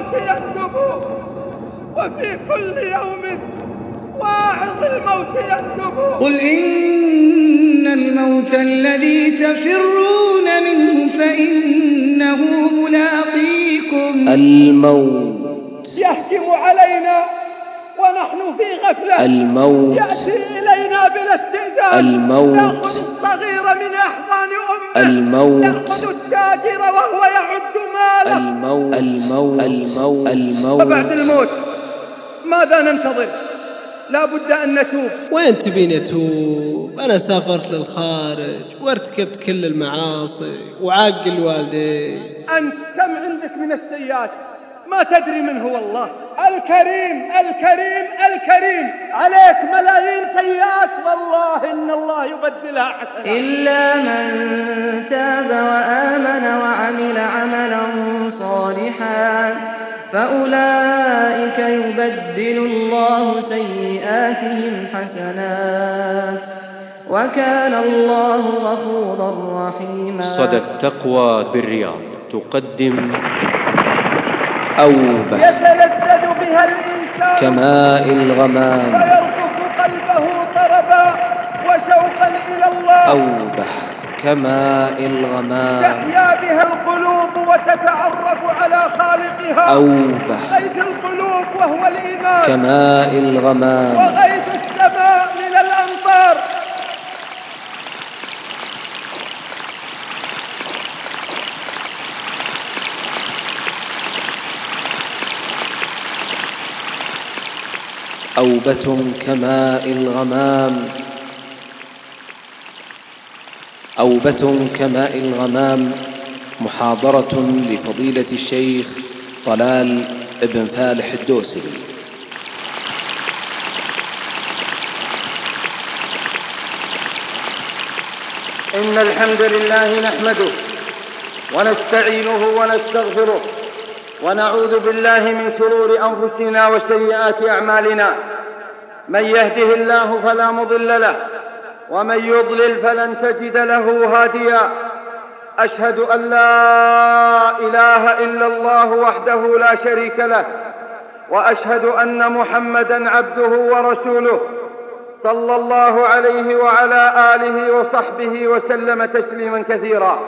الموت يندب، وفي كل يوم واعظ الموت يندب. قل إن الموت الذي تفرون منه فإنه ملاقيكم. الموت يهجم علينا ونحن في غفلة. الموت يأتي إلينا بلا استئذان. الموت يأخذ الصغير من أحضان أمه. الموت يأخذ التاجر وهو يعد ماله. الموت الموت الموت الموت. وبعد الموت ماذا ننتظر؟ لا بد أن نتوب. وين تبين أتوب؟ أنا سافرت للخارج وارتكبت كل المعاصي وعاق الوالدي. أنت كم عندك من السيئات ما تدري من هو الله. الكريم الكريم الكريم، عليك ملايين سيئات، والله إن الله يبدلها حسنات. إلا من تاب وآمن وعمل عملا صالحا فأولئك يبدل الله سيئاتهم حسنات وكان الله غفورا رحيما. صدى التقوى بالرياض تقدم أوبة يتلذذ بها الإنسان كماء الغمام، ويرقص قلبه طربا وشوقا إلى الله. أوبة كماء الغمام، تحيا بها القلوب وتتعرف على خالقها. أوبة غيث القلوب وهو الإيمان، كماء الغمام، وغيث السماء من الأمطار. أوبة كماء الغمام، أوبة كماء الغمام. محاضرة لفضيلة الشيخ طلال بن فالح الدوسري. إن الحمد لله نحمده ونستعينه ونستغفره ونعوذ بالله من شرور أنفسنا وسيئات أعمالنا. من يهده الله فلا مضل له ومن يضلل فلن تجد له هاديا. أشهد أن لا إله إلا الله وحده لا شريك له، وأشهد أن محمدًا عبده ورسوله صلى الله عليه وعلى آله وصحبه وسلم تسليمًا كثيرا.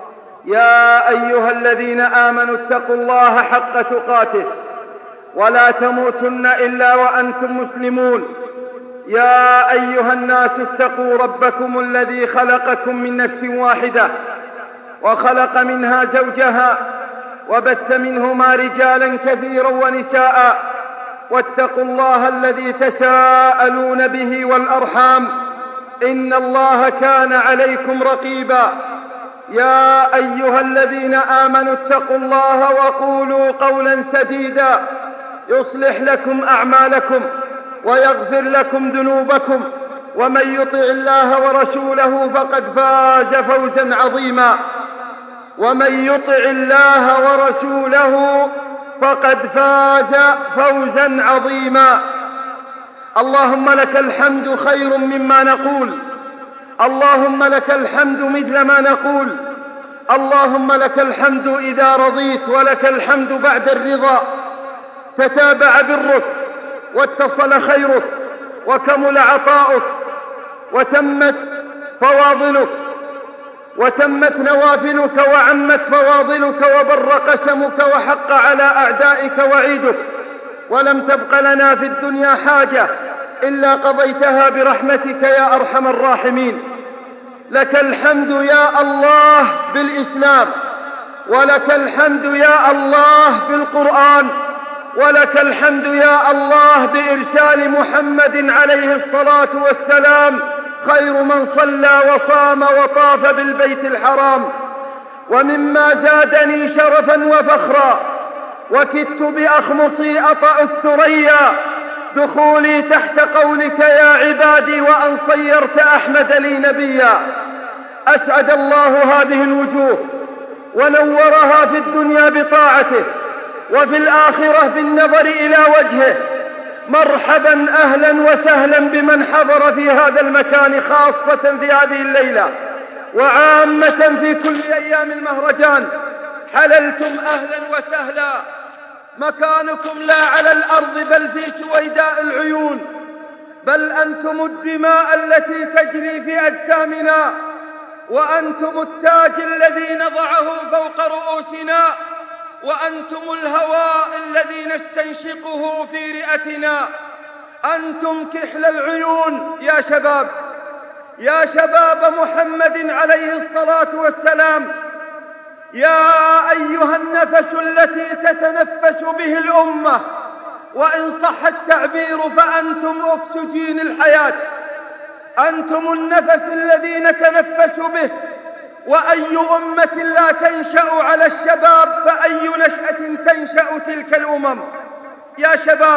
يا أيها الذين آمنوا اتقوا الله حق تقاته ولا تموتن إلا وأنتم مسلمون. يا أيها الناس اتقوا ربكم الذي خلقكم من نفس واحدة وخلق منها زوجها وبث منهما رجالا كثيرا ونساء، واتقوا الله الذي تساءلون به والأرحام إن الله كان عليكم رقيبا. يا أيها الذين آمنوا اتقوا الله وقولوا قولا سديدا يصلح لكم أعمالكم ويغفر لكم ذنوبكم، ومن يطع الله ورسوله فقد فاز فوزا عظيما. ومن يطع الله ورسوله فقد فاز فوزا عظيما. اللهم لك الحمد خير مما نقول، اللهم لك الحمد مثل ما نقول، اللهم لك الحمد إذا رضيت ولك الحمد بعد الرضا. تتابع برك واتصل خيرك وكمل عطاؤك وتمت فواضلك وتمت نوافلك وعمت فواضلك وبر قسمك وحق على أعدائك وعيدك، ولم تبق لنا في الدنيا حاجة إلا قضيتها برحمتك يا أرحم الراحمين. لك الحمد يا الله بالإسلام، ولك الحمد يا الله بالقرآن، ولك الحمد يا الله بإرسال محمد عليه الصلاة والسلام خير من صلى وصام وطاف بالبيت الحرام. ومما زادني شرفا وفخرا وكدت بأخمصي أطأ الثريا دخولي تحت قولك يا عبادي وأن صيرت أحمد لي نبيا. أسعد الله هذه الوجوه ونورها في الدنيا بطاعته وفي الآخرة بالنظر إلى وجهه. مرحبا أهلا وسهلا بمن حضر في هذا المكان، خاصة في هذه الليلة وعامة في كل أيام المهرجان. حللتم أهلا وسهلا، مكانكم لا على الأرض بل في سويداء العيون، بل أنتم الدماء التي تجري في أجسامنا، وأنتم التاج الذي نضعه فوق رؤوسنا، وأنتم الهواء الذي نستنشقه في رئتنا، أنتم كحل العيون يا شباب، يا شباب محمد عليه الصلاة والسلام، يا أيها النفس التي تتنفس به الأمة، وإن صح التعبير فأنتم أكسجين الحياة، أنتم النفس الذي نتنفس به، وأي أمة لا تنشأ على الشباب فأي نشأة تنشأ تلك الأمم. يا شباب،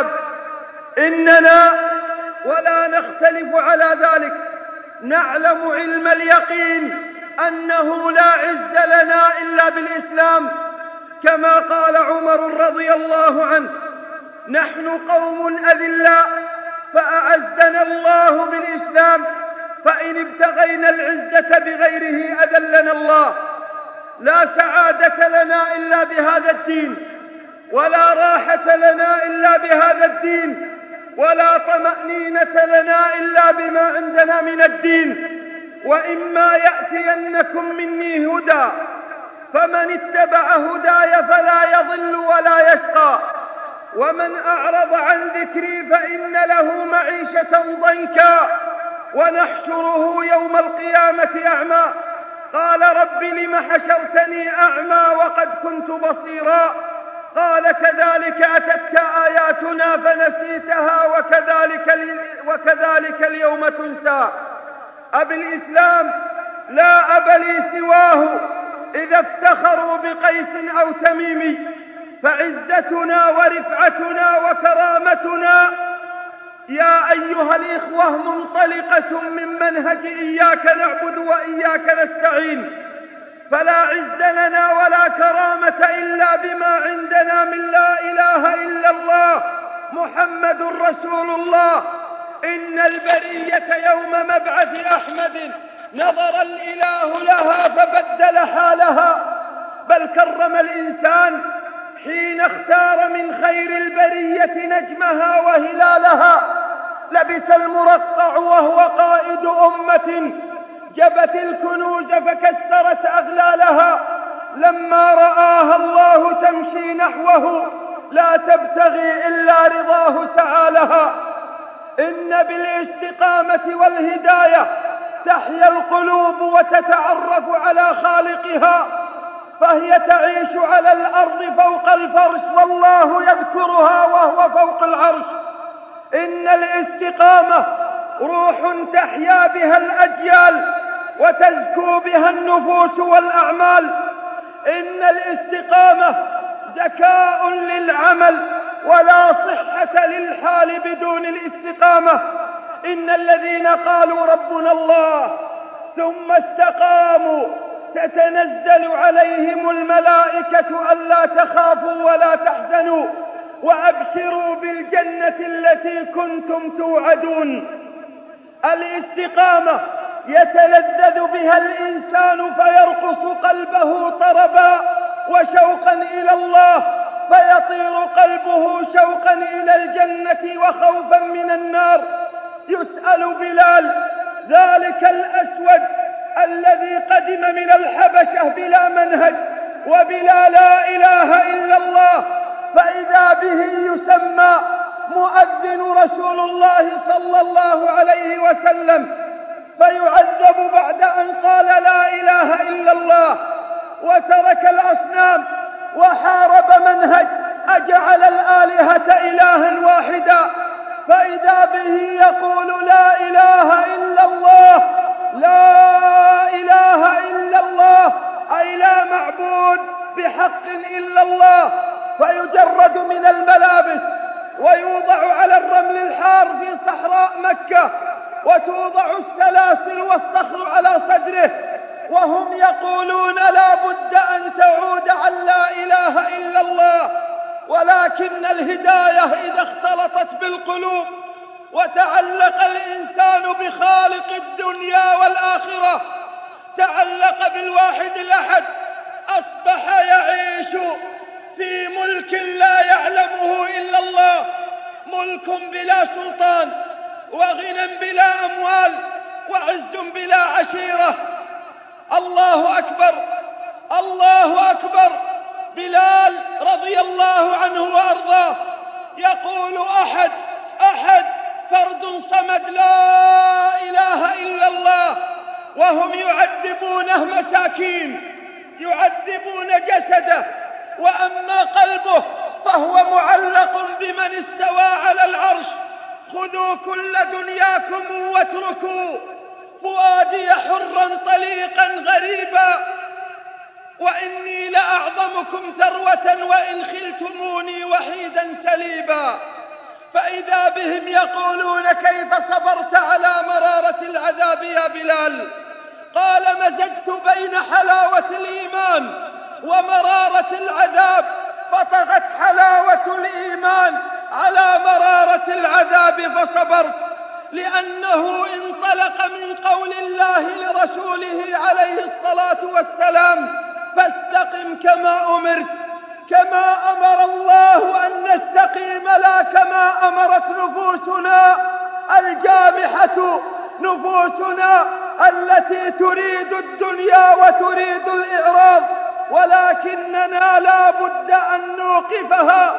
إننا ولا نختلف على ذلك نعلم علم اليقين أنه لا عز لنا إلا بالإسلام، كما قال عمر رضي الله عنه: نحن قوم أذلاء فأعزنا الله بالإسلام، فإن ابتغينا العزة بغيره أذلنا الله. لا سعادة لنا إلا بهذا الدين، ولا راحة لنا إلا بهذا الدين، ولا طمأنينة لنا إلا بما عندنا من الدين. وإما يأتينكم مني هدى فمن اتبع هداي فلا يضل ولا يشقى، ومن أعرض عن ذكري فإن له معيشة ضنكا ونحشره يوم القيامة أعمى. قال رب لم حشرتني أعمى وقد كنت بصيرا؟ قال كذلك أتتك آياتنا فنسيتها وكذلك اليوم تنسى. أبي الإسلام لا أب لي سواه إذا افتخروا بقيس أو تميم، فعزتنا ورفعتنا وكرامتنا يا أيها الإخوة منطلقة من منهج إياك نعبد وإياك نستعين، فلا عز لنا ولا كرامة إلا بما عندنا من لا إله إلا الله محمد رسول الله. إن البرية يوم مبعث أحمد نظر الإله لها فبدل حالها، بل كرم الإنسان حين اختار من خير البرية نجمها وهلالها. لبس المرقع وهو قائد أمة جبت الكنوز فكسرت أغلالها، لما رآها الله تمشي نحوه لا تبتغي إلا رضاه سعى لها. إن بالاستقامة والهداية تحيا القلوب وتتعرف على خالقها، فهي تعيش على الأرض فوق الفرش والله يذكرها وهو فوق العرش. إن الاستقامة روح تحيا بها الأجيال وتزكو بها النفوس والأعمال. إن الاستقامة زكاء للعمل ولا صحة للحال بدون الاستقامة. إن الذين قالوا ربنا الله ثم استقاموا تتنزل عليهم الملائكة ألا تخافوا ولا تحزنوا وأبشروا بالجنة التي كنتم توعدون. الاستقامة يتلذذ بها الإنسان فيرقص قلبه طربا وشوقا إلى الله، فيطير قلبه شوقا إلى الجنة وخوفا من النار. يسأل بلال ذلك الأسود الذي قدم من الحبشة بلا منهج وبلا لا إله إلا الله، فإذا به يسمى مؤذن رسول الله صلى الله عليه وسلم، فيعذب بعد أن قال لا إله إلا الله وترك الأصنام وحارب منهج أجعل الآلهة إلها واحدا، فإذا به يقول لا إله إلا الله، لا إله إلا الله، أي لا معبود بحق إلا الله، فيجرد من الملابس ويوضع على الرمل الحار في صحراء مكة، وتوضع السلاسل والصخر على صدره، وهم يقولون لا بد أن تعود عن لا إله إلا الله. ولكن الهداية إذا اختلطت بالقلوب وتعلق الإنسان بخالق الدنيا والآخرة، تعلق بالواحد الأحد، أصبح يعيش في ملك لا يعلمه إلا الله، ملك بلا سلطان، وغنى بلا أموال، وعز بلا عشيرة. الله أكبر، الله أكبر. بلال رضي الله عنه وأرضاه يقول: أحد أحد، فرد صمد، لا إله إلا الله. وهم يعذبونه مساكين، يعذبون جسده، وأما قلبه فهو معلق بمن استوى على العرش. خذوا كل دنياكم واتركوا فؤادي حرا طليقا غريبا، وإني لأعظمكم ثروة وإن خلتموني وحيدا سليبا. فإذا بهم يقولون: كيف صبرت على مرارة العذاب يا بلال؟ قال: مزجت بين حلاوة الإيمان ومرارة العذاب، فطغت حلاوة الإيمان على مرارة العذاب فصبرت، لأنه انطلق من قول الله لرسوله عليه الصلاة والسلام: فاستقم كما أمرت، كما أمر الله أن نستقيم، لا كما أمرت نفوسنا الجامحة، نفوسنا التي تريد الدنيا وتريد الإعراض، ولكننا لا بد أن نوقفها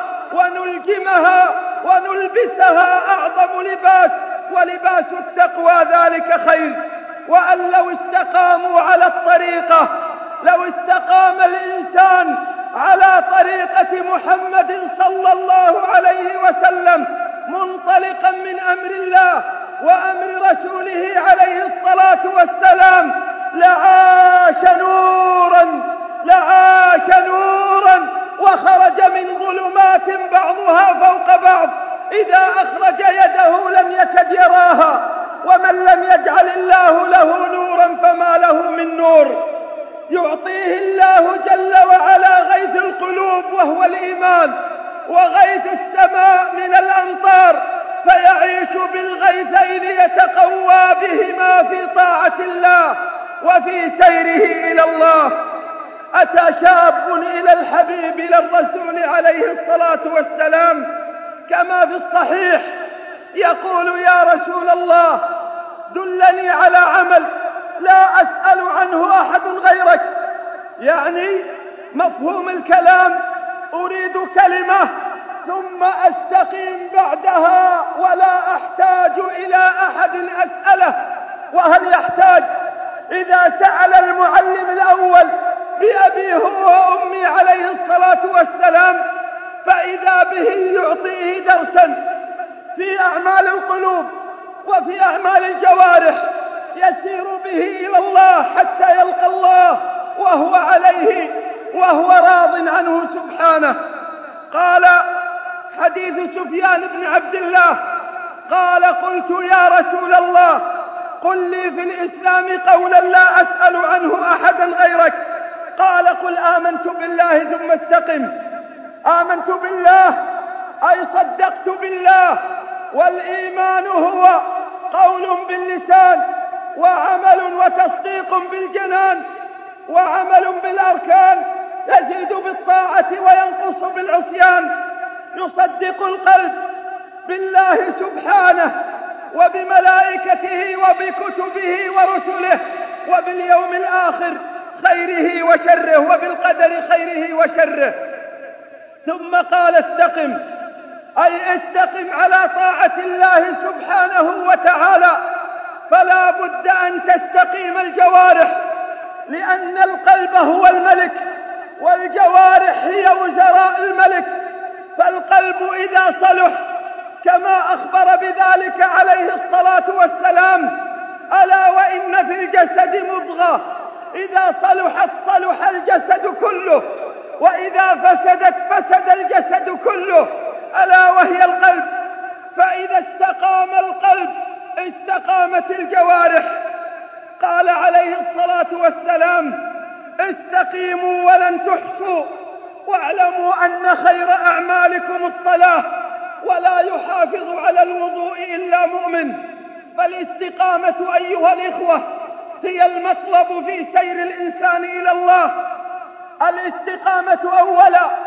ونلجمها ونلبسها أعظم لباس، ولباس التقوى ذلك خير. وأن لو استقاموا على الطريقة، لو استقام الإنسان على طريقة محمد صلى الله عليه وسلم منطلقا من أمر الله وأمر رسوله عليه الصلاة والسلام، لعاش نورا، لعاش نورا، وخرج من ظلمات بعضها فوق بعض، إذا أخرج يده لم يكد يراها. ومن لم يجعل الله له نورا فما له من نور. يعطيه الله جل وعلا غيث القلوب وهو الإيمان، وغيث السماء من الأمطار، فيعيش بالغيثين يتقوى بهما في طاعة الله وفي سيره إلى الله. أتى شاب إلى الحبيب، إلى الرسول عليه الصلاة والسلام كما في الصحيح، يقول: يا رسول الله، دلني على عمل لا أسأل عنه أحد غيرك. يعني مفهوم الكلام: أريد كلمة ثم أستقيم بعدها، ولا أحتاج إلى أحد أسأله. وهل يحتاج؟ إذا سأل المعلم الأول بأبيه وأمي عليه الصلاة والسلام، فإذا به يعطيه درسا في أعمال القلوب وفي أعمال الجوارح، يسير به إلى الله حتى يلقى الله وهو عليه وهو راض عنه سبحانه. قال حديث سفيان بن عبد الله قال: قلت: يا رسول الله، قل لي في الإسلام قولا لا أسأل عنه أحدا غيرك. قال: قل آمنت بالله ثم استقم. آمنت بالله أي صدقت بالله، والإيمان هو قول باللسان، وعمل وتصديق بالجنان، وعمل بالأركان يزيد بالطاعة وينقص بالعصيان. يصدق القلب بالله سبحانه وبملائكته وبكتبه ورسله وباليوم الآخر خيره وشره، وبالقدر خيره وشره. ثم قال: استقم، أي استقم على طاعة الله سبحانه وتعالى. فلا بد أن تستقيم الجوارح، لأن القلب هو الملك والجوارح هي وزراء الملك. فالقلب إذا صلح كما أخبر بذلك عليه الصلاة والسلام: ألا وإن في الجسد مضغة إذا صلحت صلح الجسد كله، وإذا فسدت فسد الجسد كله، ألا وهي القلب. فإذا استقام القلب استقامت الجوارح. قال عليه الصلاة والسلام: استقيموا ولن تحصوا، واعلموا أن خير أعمالكم الصلاة، ولا يحافظ على الوضوء إلا مؤمن. فالاستقامة أيها الإخوة هي المطلب في سير الإنسان إلى الله. الاستقامة أولا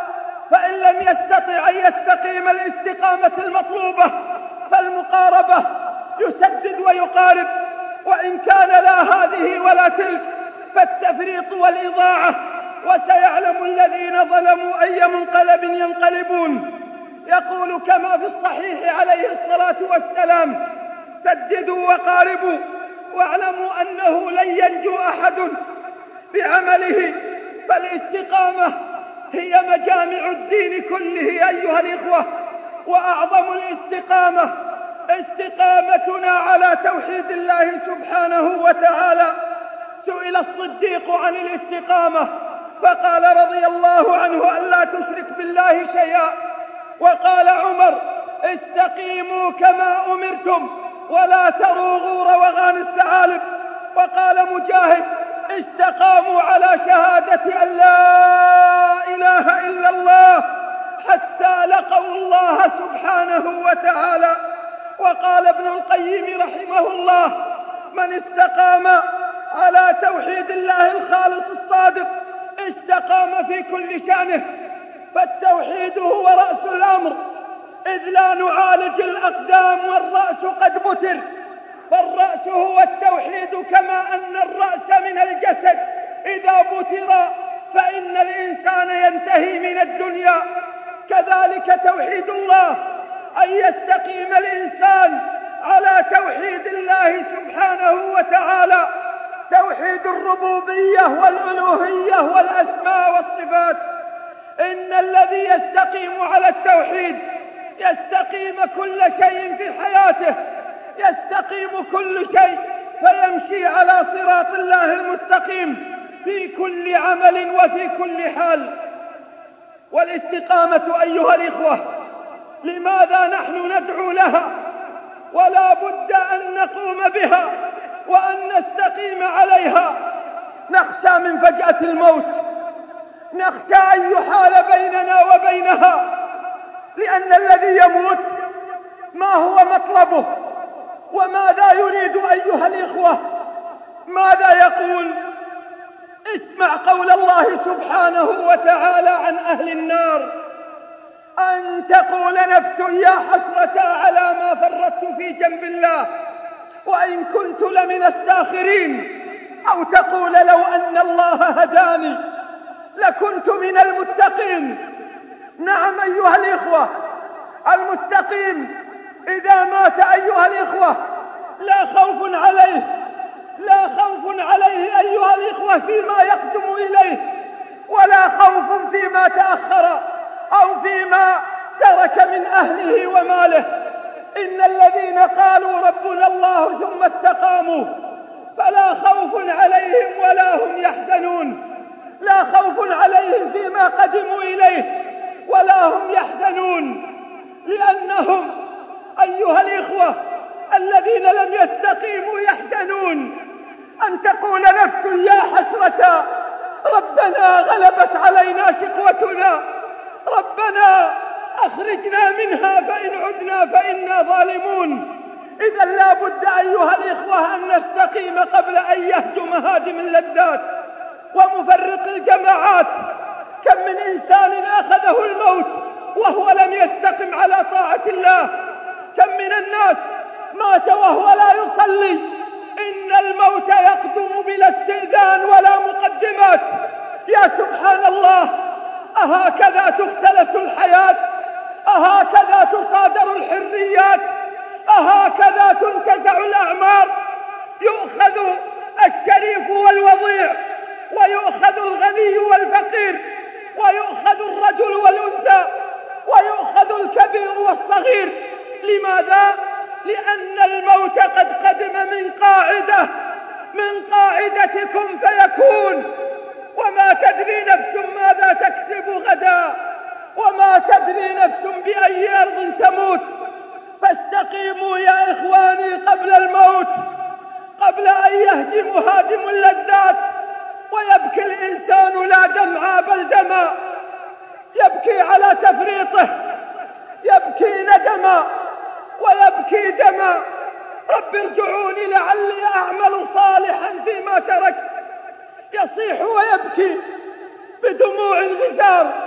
فإن لم يستطع أن يستقيم الاستقامة المطلوبة فالمقاربة، يسدد ويقارب، وإن كان لا هذه ولا تلك فالتفريط والإضاعة، وسيعلم الذين ظلموا أي منقلب ينقلبون. يقول كما في الصحيح عليه الصلاة والسلام: سددوا وقاربوا واعلموا أنه لن ينجو أحد بعمله، فالاستقامة هي مجامع الدين كله أيها الإخوة، وأعظم الاستقامة استقامتنا على توحيد الله سبحانه وتعالى. سئل الصديق عن الاستقامة فقال رضي الله عنه: ألا تشرك بالله شيئا. وقال عمر: استقيموا كما أمرتم ولا تروغوا روغان الثعالب. وقال مجاهد: استقاموا على شهادة أن لا إله إلا الله حتى لقوا الله سبحانه وتعالى. وقال ابن القيم رحمه الله: من استقام على توحيد الله الخالص الصادق استقام في كل شأنه، فالتوحيد هو رأس الأمر، إذ لا نعالج الأقدام والرأس قد بتر، فالرأس هو التوحيد، كما أن الرأس من الجسد إذا بتر فإن الإنسان ينتهي من الدنيا. كذلك توحيد الله، أن يستقيم الإنسان على توحيد الله سبحانه وتعالى، توحيد الربوبية والألوهية والأسماء والصفات. إن الذي يستقيم على التوحيد يستقيم كل شيء في حياته، يستقيم كل شيء، فيمشي على صراط الله المستقيم في كل عمل وفي كل حال. والاستقامة أيها الإخوة لماذا نحن ندعو لها؟ ولا بد أن نقوم بها وأن نستقيم عليها. نخشى من فجأة الموت، نخشى أن يحال بيننا وبينها، لأن الذي يموت ما هو مطلبه وماذا يريد أيها الإخوة؟ ماذا يقول؟ اسمع قول الله سبحانه وتعالى عن أهل النار: أن تقول نفس يا حسرة على ما فرطت في جنب الله وإن كنت لمن الساخرين، أو تقول لو أن الله هداني لكنت من المتقين. نعم أيها الإخوة، المستقيم إذا مات أيها الإخوة لا خوف عليه، لا خوف عليه أيها الإخوة فيما يقدم إليه، ولا خوف فيما تأخر أو فيما ترك من أهله وماله. إن الذين قالوا ربنا الله ثم استقاموا فلا خوف عليهم ولا هم يحزنون، لا خوف عليهم فيما قدموا إليه ولا هم يحزنون، لأنهم أيها الإخوة الذين لم يستقيموا يحزنون. أن تقول نفس يا حسرة ربنا غلبت علينا شقوتنا، ربنا أخرجنا منها فإن عدنا فإنا ظالمون. إذا لا بد أيها الإخوة أن نستقيم قبل أن يهجم هادم اللذات ومفرق الجماعات. كم من إنسان أخذه الموت وهو لم يستقم على طاعة الله، كم من الناس مات وهو لا يصلي. إن الموت يقدم بلا استئذان ولا مقدمات. يا سبحان الله، أهكذا تختلس الحياة؟ أهكذا تصادر الحريات؟ أهكذا تنتزع الأعمار؟ يؤخذ الشريف والوضيع، ويؤخذ الغني والفقير، ويؤخذ الرجل والأنثى، ويؤخذ الكبير والصغير. لماذا؟ لأن الموت قد قدم من قاعدة كن فيكون. وما تدري نفس ماذا تكسب غدا، وما تدري نفس بأي أرض تموت. فاستقيموا يا إخواني قبل الموت، قبل أن يهجم هادم اللذات ويبكي الإنسان لا دمعا بل دما، يبكي على تفريطه، يبكي ندما ويبكي دما. رب ارجعوني لعلي أعمل صالحا فيما تركت. يصيح ويبكي بدموع غزار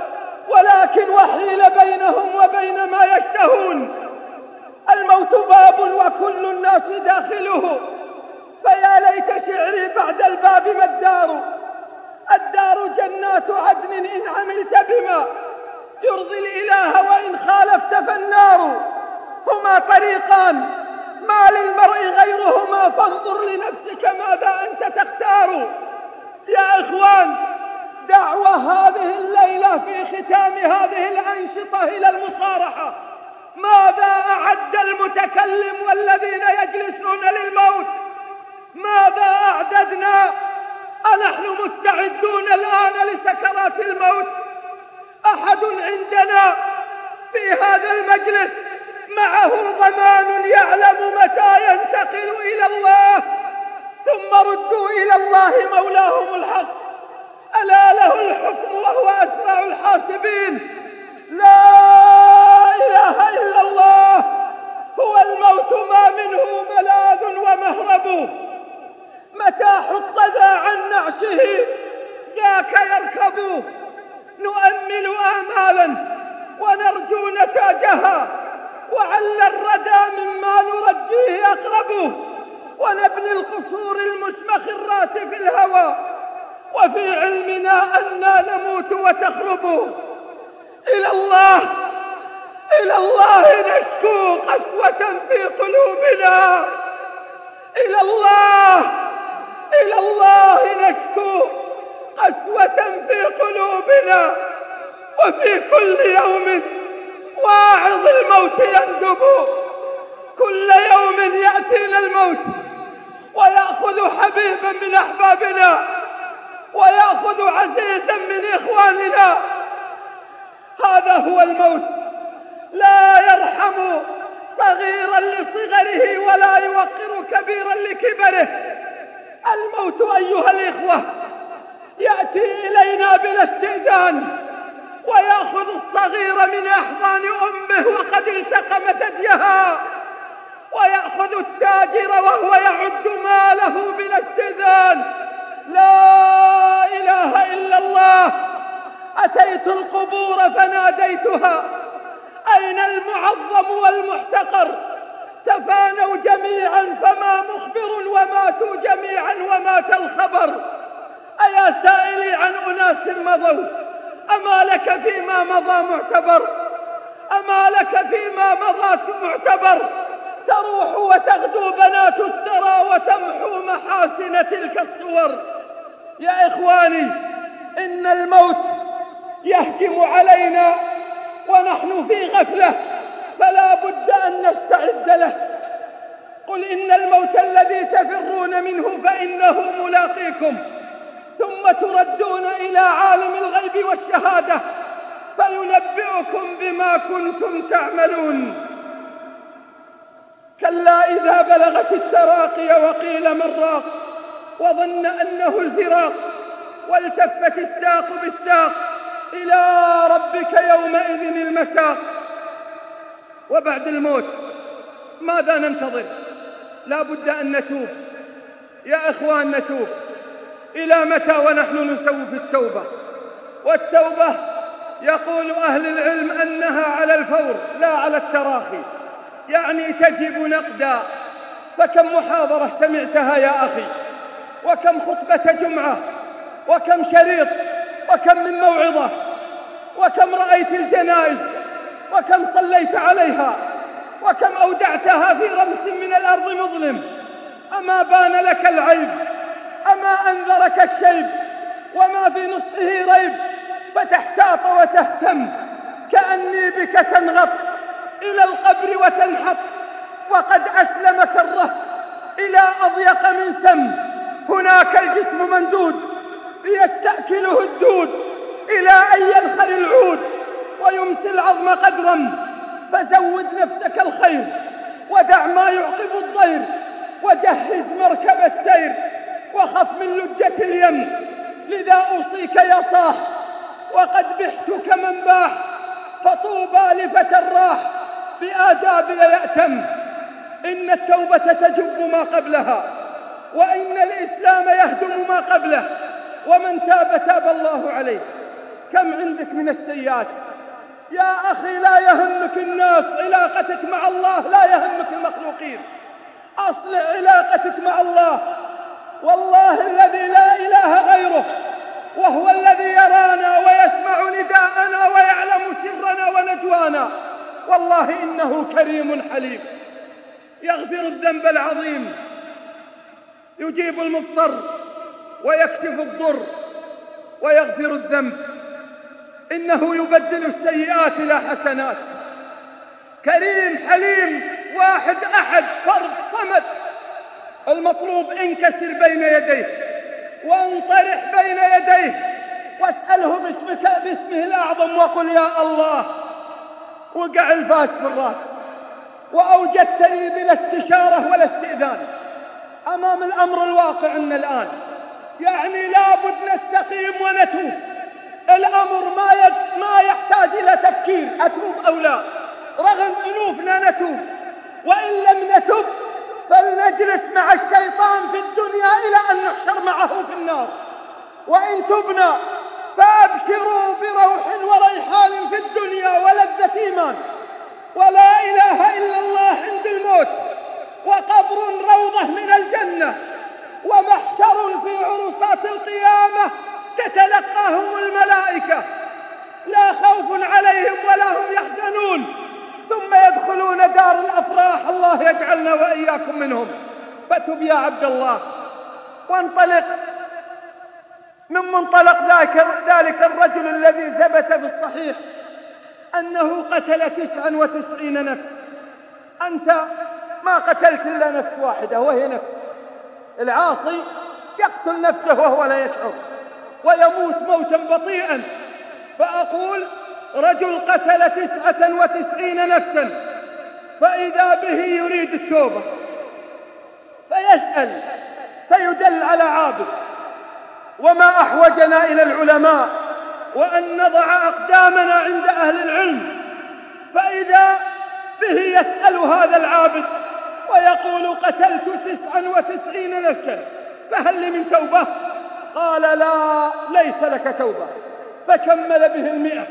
ولكن وحيل بينهم وبين ما يشتهون. الموت باب وكل الناس داخله، فيا ليت شعري بعد الباب ما الدار. الدار جنات عدن إن عملت بما يرضي الإله، وإن خالفت فالنار. هما طريقان ما للمرء غيرهما، فانظر لنفسك ماذا أنت تختار. يا إخوان، دعوة هذه الليلة في ختام هذه الأنشطة إلى المصارحة. ماذا أعد المتكلم والذين يجلسون للموت؟ ماذا أعددنا؟ أنحن مستعدون الآن لسكرات الموت؟ أحد عندنا في هذا المجلس معه ضمان يعلم متى ينتقل إلى الله؟ ثم ردوا إلى الله مولاهم الحق، ألا له الحكم وهو أسرع الحاسبين. لا إله إلا الله، هو الموت ما منه ملاذ ومهرب. متى حط ذا عن نعشه ذاك يركب. نؤمل آمالا ونرجو نتاجها، وعل الردى مما نرجيه أقرب. ونبني القصور المسمخرات في الهوى، وفي علمنا أننا نموت وتخرب. إلى الله إلى الله نشكو قسوة في قلوبنا. إلى الله نشكو قسوة في قلوبنا. وفي كل يوم واعظ الموت يندب. كل يوم يأتينا الموت ويأخذ حبيبا من أحبابنا، ويأخذ عزيزا من إخواننا. هذا هو الموت، لا يرحم صغيرا لصغره ولا يوقر كبيرا لكبره. الموت أيها الإخوة يأتي إلينا بلا استئذان، ويأخذ الصغير من أحضان أمه وقد التقم ثديها، ويأخذ التاجر وهو يعد ماله بلا استئذان. لا إله إلا الله. أتيت القبور فناديتها، أين المعظم والمحتقر؟ تفانوا جميعا فما مخبر، وماتوا جميعا ومات الخبر. أيا سائلي عن أناس مضوا، أما لك فيما مضى معتبر؟ أما لك فيما مضى معتبر؟ تروح وتغدو بنات الثرى وتمحو محاسن تلك الصور. يا إخواني، إن الموت يهجم علينا ونحن في غفلة، فلا بد أن نستعد له. قل إن الموت الذي تفرون منه فإنه ملاقيكم، ثم تردون إلى عالم الغيب والشهادة فينبئكم بما كنتم تعملون. كلا إذا بلغت التراقي وقيل من راق، وظن أنه الفراق، والتفت الساق بالساق، إلى ربك يومئذ المساق. وبعد الموت ماذا ننتظر؟ لا بد أن نتوب يا إخوان، نتوب. إلى متى ونحن نسوف التوبة؟ والتوبة يقول أهل العلم أنها على الفور لا على التراخي، يعني تجب نقدا. فكم محاضرة سمعتها يا أخي، وكم خطبة جمعة، وكم شريط، وكم من موعظة، وكم رأيت الجنائز، وكم صليت عليها، وكم أودعتها في رمس من الأرض مظلم. أما بان لك العيب؟ أما أنذرك الشيب؟ وما في نصحه ريب، فتحتاط وتهتم كأني بك تنغط إلى القبر وتنحط، وقد أسلمك الرهب إلى أضيق من سم. هناك الجسم مندود ليستأكله الدود، إلى أن ينخر العود ويمسي العظم قدرا. فزود نفسك الخير ودع ما يعقب الضير، وجهز مركب السير وخف من لجة اليم. لذا أوصيك يا صاح، وقد بحت كمن باح، فطوبى لفتى راح بآدابي يأتم. إن التوبة تجب ما قبلها، وإن الإسلام يهدم ما قبله، ومن تاب تاب الله عليه. كم عندك من السيئات. يا أخي لا يهمك الناس، علاقتك مع الله لا يهمك المخلوقين. أصلح علاقتك مع الله، والله الذي لا إله غيره، وهو الذي يرانا ويسمع نداءنا ويعلم سرنا ونجوانا. والله إنه كريم حليم، يغفر الذنب العظيم، يجيب المضطر ويكشف الضر ويغفر الذنب، إنه يبدل السيئات إلى حسنات. كريم حليم، واحد أحد، فرد صمد. المطلوب انكسر بين يديه وانطرح بين يديه واسأله باسمه الأعظم وقل يا الله. وقع الفاس في الراس وأوجدتني بلا استشارة ولا استئذان أمام الأمر الواقع الآن. يعني لابد نستقيم ونتوب. الأمر ما يحتاج إلى تفكير، أتوب أو لا. رغم أنوفنا نتوب، وإن لم نتوب فلنجلس مع الشيطان في الدنيا إلى أن نحشر معه في النار. وإن تبنا فأبشروا بروح وريحان في الدنيا ولذة إيمان، ولا إله إلا الله عند الموت، وقبر روضة من الجنة، ومحشر في عرصات القيامة تتلقاهم الملائكة، لا خوف عليهم ولا هم يحزنون، ثم يدخلون دار الأفراح. الله يجعلنا وإياكم منهم. فتب يا عبد الله، وانطلق من منطلق ذلك الرجل الذي ثبت في الصحيح أنه قتل 99 نفس. أنت ما قتلت إلا نفس واحدة، وهي نفس. العاصي يقتل نفسه وهو لا يشعر ويموت موتا بطيئا. فأقول رجل قتل 99 نفسا، فإذا به يريد التوبة فيسأل فيدل على عابد. وما أحوجنا إلى العلماء وأن نضع أقدامنا عند أهل العلم. فإذا به يسأل هذا العابد ويقول قتلت 99 نفسا، فهل لي من توبة؟ قال لا، ليس لك توبة. فكمل به 100.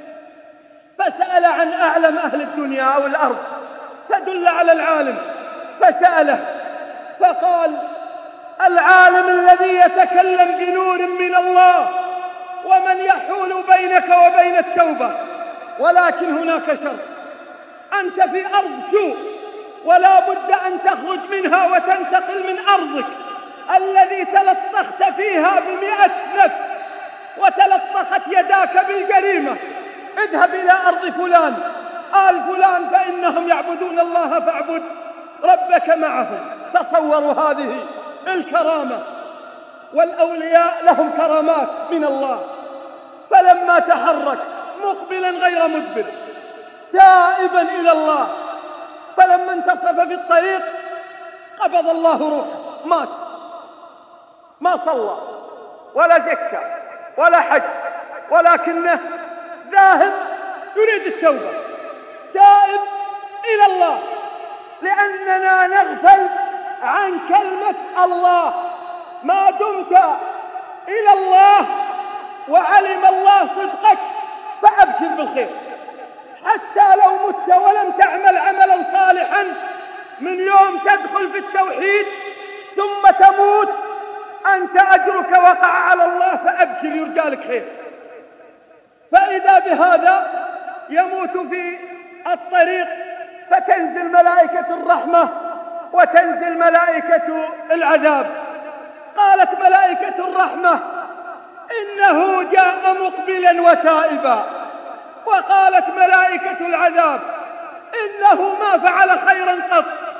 فسأل عن أعلم أهل الدنيا أو الأرض، فدل على العالم فسأله، فقال العالم الذي يتكلم بنور من الله، ومن يحول بينك وبين التوبة. ولكن هناك شرط، أنت في أرض سوء، ولا بد أن تخرج منها وتنتقل من أرضك الذي تلطخت فيها ب100 نفس وتلطخت يداك بالجريمة. اذهب إلى أرض فلان آل فلان فإنهم يعبدون الله فاعبد ربك معهم. تصوروا هذه الكرامة، والأولياء لهم كرامات من الله. فلما تحرك مقبلا غير مدبر تائبا إلى الله، فلما انتصف في الطريق قبض الله روحه، مات، ما صلى ولا زكى ولا حج، ولكنه ذاهب يريد التوبة، تائب إلى الله. لأننا نغفل عن كلمة الله. ما دمت إلى الله وعلم الله صدقك فأبشر بالخير، حتى لو مت ولم تعمل عملا صالحا. من يوم تدخل في التوحيد ثم تموت أنت أجرك وقع على الله، فأبشر يرجى لك خير. فإذا بهذا يموت في الطريق، فتنزل ملائكة الرحمة وتنزل ملائكة العذاب. قالت ملائكة الرحمة إنه جاء مقبلا وتائبا، وقالت ملائكة العذاب إنه ما فعل خيرا قط.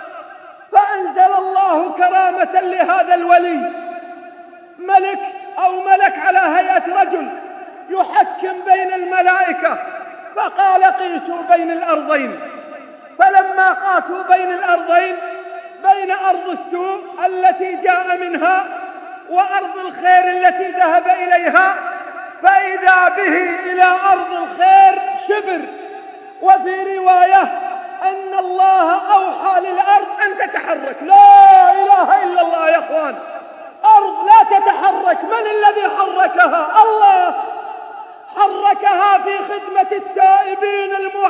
فأنزل الله كرامة لهذا الولي ملك أو ملك على هيئة رجل يحكم بين الملائكة، فقال قيسوا بين الأرضين. فلما قاسوا بين الأرضين، بين أرض السوء التي جاء منها وأرض الخير التي ذهب إليها، فإذا به إلى أرض الخير شبر. وفي رواية أن الله أوحى للأرض أن تتحرك. لا إله إلا الله يا أخوان، أرض لا تتحرك، من الذي حركها؟ الله حرك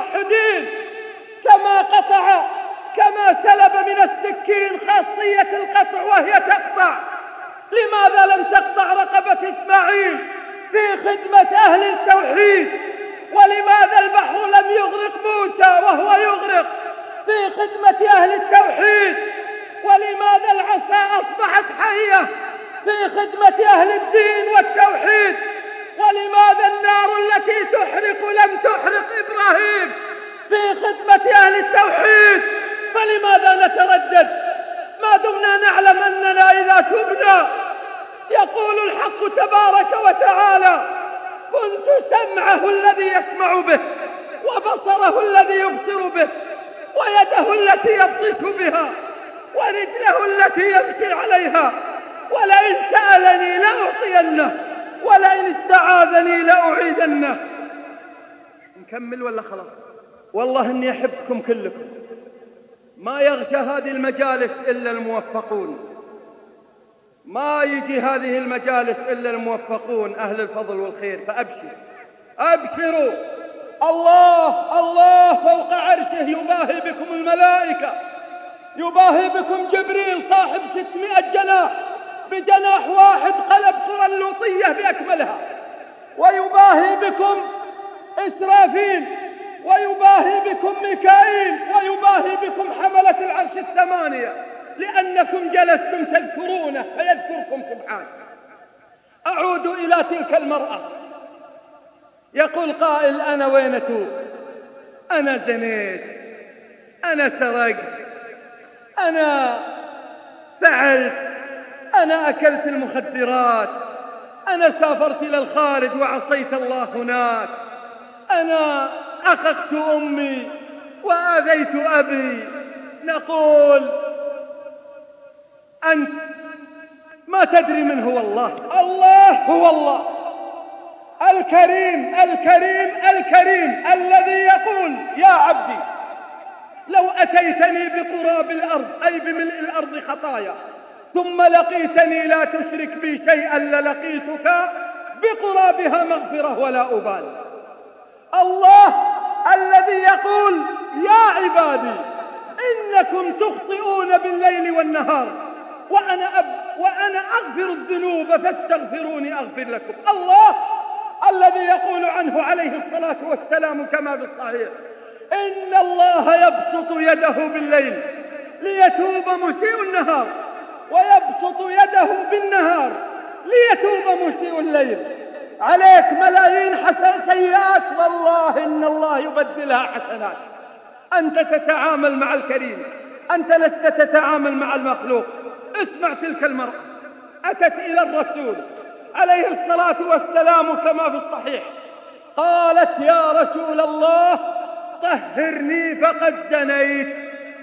الموحدين، كما سلب من السكين خاصية القطع وهي تقطع. لماذا لم تقطع رقبة إسماعيل في خدمة أهل التوحيد؟ ولماذا البحر لم يغرق موسى وهو يغرق في خدمة أهل التوحيد؟ ولماذا العصا أصبحت حية في خدمة أهل الدين والتوحيد؟ ولماذا النار التي تحرق لم تحرق إبراهيم في خدمة أهل التوحيد؟ فلماذا نتردد ما دمنا نعلم أننا إذا تبنا يقول الحق تبارك وتعالى: كنت سمعه الذي يسمع به، وبصره الذي يبصر به، ويده التي يبطش بها، ورجله التي يمشي عليها، ولئن سألني لأعطينه، ولئن استعاذني لأعيذنه. نكمل ولا خلاص؟ والله إني أحبكم كلكم. ما يغشى هذه المجالس إلا الموفقون، ما يجي هذه المجالس إلا الموفقون أهل الفضل والخير. فأبشروا، الله فوق عرشه يباهي بكم الملائكة، يباهي بكم جبريل صاحب 600 جناح بجناح واحد قلب قرى اللوطية بأكملها، ويباهي بكم إسرافيل، ويباهي بكم ميكائيل، ويباهي بكم حملة العرش 8، لأنكم جلستم تذكرونه فيذكركم سبحانه. أعود إلى تلك المرأة. يقول قائل: أنا وين أتوب؟ أنا زنيت، أنا سرقت، أنا فعلت، أنا أكلت المخدرات، أنا سافرت إلى الخارج وعصيت الله هناك، أنا عققت أمي وآذيت أبي. نقول: أنت ما تدري من هو الله. الله هو الله الكريم الكريم الكريم الذي يقول: يا عبدي لو أتيتني بقراب الأرض، أي بملء الأرض خطايا، ثم لقيتني لا تشرك بي شيئا للقيتك بقرابها مغفرة ولا أبالي. الله الذي يقول: يا عبادي إنكم تخطئون بالليل والنهار وأنا أغفر الذنوب فاستغفروني أغفر لكم. الله الذي يقول عنه عليه الصلاة والسلام كما في الصحيح: إن الله يبسط يده بالليل ليتوب مسيء النهار، ويبسط يده بالنهار ليتوب مسيء الليل. عليك ملايين سيئات، والله إن الله يبدلها حسنات. أنت تتعامل مع الكريم، أنت لست تتعامل مع المخلوق. اسمع تلك المرأة أتت إلى الرسول عليه الصلاة والسلام كما في الصحيح، قالت: يا رسول الله طهرني فقد زنيت.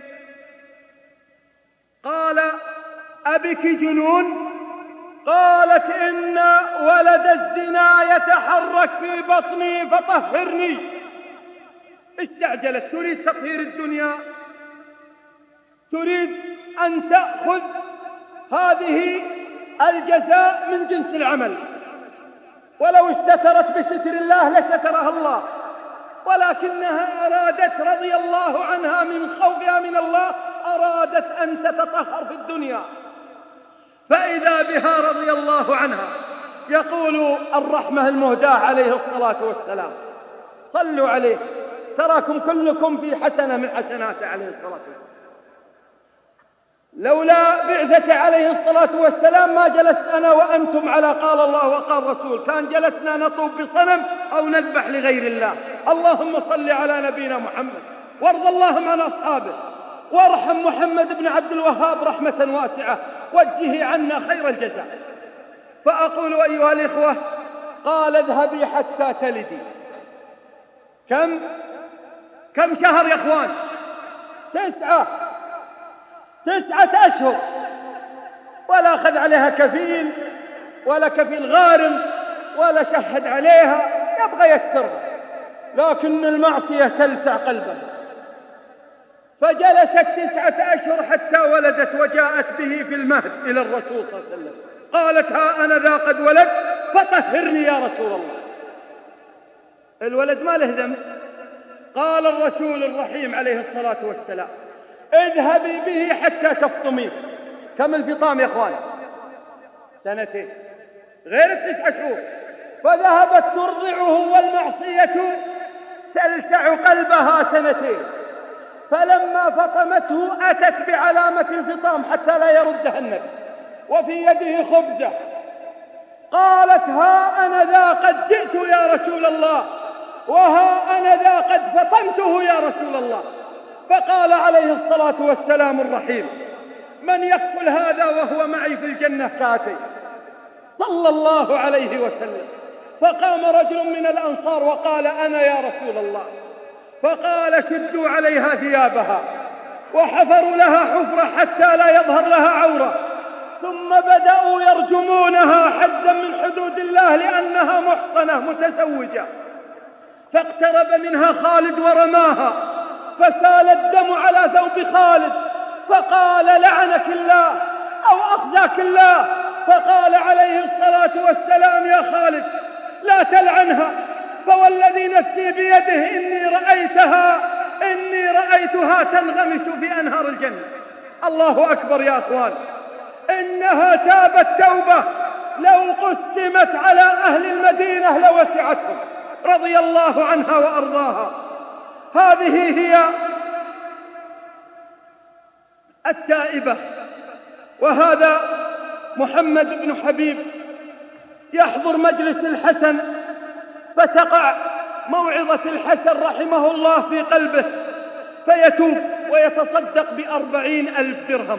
قال: أبك جنون؟ قالت: إن ولد الزنا يتحرك في بطني فطهرني. استعجلت، تريد تطهير الدنيا، تريد أن تأخذ هذه الجزاء من جنس العمل، ولو استترت بستر الله لسترها الله، ولكنها أرادت رضي الله عنها من خوفها من الله، أرادت أن تتطهر في الدنيا. فإذا بها رضي الله عنها يقول الرحمة المهداة عليه الصلاة والسلام: صلوا عليه، تراكم كلكم في حسنة من حسناته عليه الصلاة والسلام. لولا بعثته عليه الصلاة والسلام ما جلست أنا وأنتم على قال الله وقال رسول، كان جلسنا نطوب بصنم أو نذبح لغير الله. اللهم صل على نبينا محمد، وارض اللهم عن أصحابه، وارحم محمد بن عبد الوهاب رحمة واسعة، واجزه عنا خير الجزاء. فأقول أيها الإخوة: قال: اذهبي حتى تلدي. كم شهر يا أخوان؟ 9 أشهر، ولا أخذ عليها كفيل ولا كفيل غارم ولا شهد عليها، يبغى يسترها، لكن المعصية تلسع قلبها. فجلست 9 أشهر حتى ولدت، وجاءت به في المهد إلى الرسول صلى الله عليه وسلم، قالت: ها أنا ذا قد ولدت فطهرني يا رسول الله. الولد ما له ذنب، قال الرسول الرحيم عليه الصلاة والسلام: اذهبي به حتى تفطميه. كم الفطام يا اخوان؟ 2 سنين غير 9 شهور. فذهبت ترضعه والمعصية تلسع قلبها 2 سنين. فلما فطمته أتت بعلامة الفطام حتى لا يردها النبي، وفي يده خبزة. قالت: ها أنا ذا قد جئت يا رسول الله، وها أنا ذا قد فطمته يا رسول الله. فقال عليه الصلاة والسلام الرحيم: من يكفل هذا وهو معي في الجنة كاتي، صلى الله عليه وسلم. فقام رجل من الأنصار وقال: أنا يا رسول الله. فقال: شدوا عليها ثيابها وحفروا لها حفرة حتى لا يظهر لها عورة، ثم بدأوا يرجمونها حدا من حدود الله لأنها محصنة متزوجة. فاقترب منها خالد ورماها، فسال الدم على ثوب خالد، فقال: لعنك الله أو أخزاك الله. فقال عليه الصلاة والسلام: يا خالد لا تلعنها، فوالذي نفسي بيده إني رأيتها تنغمس في أنهار الجنة. الله أكبر يا أخوان، إنها تابت توبة لو قسمت على أهل المدينة لوسعتهم، رضي الله عنها وأرضاها. هذه هي التائبة. وهذا محمد بن حبيب يحضر مجلس الحسن، فتقع موعظة الحسن رحمه الله في قلبه، فيتوب ويتصدق ب40,000 درهم.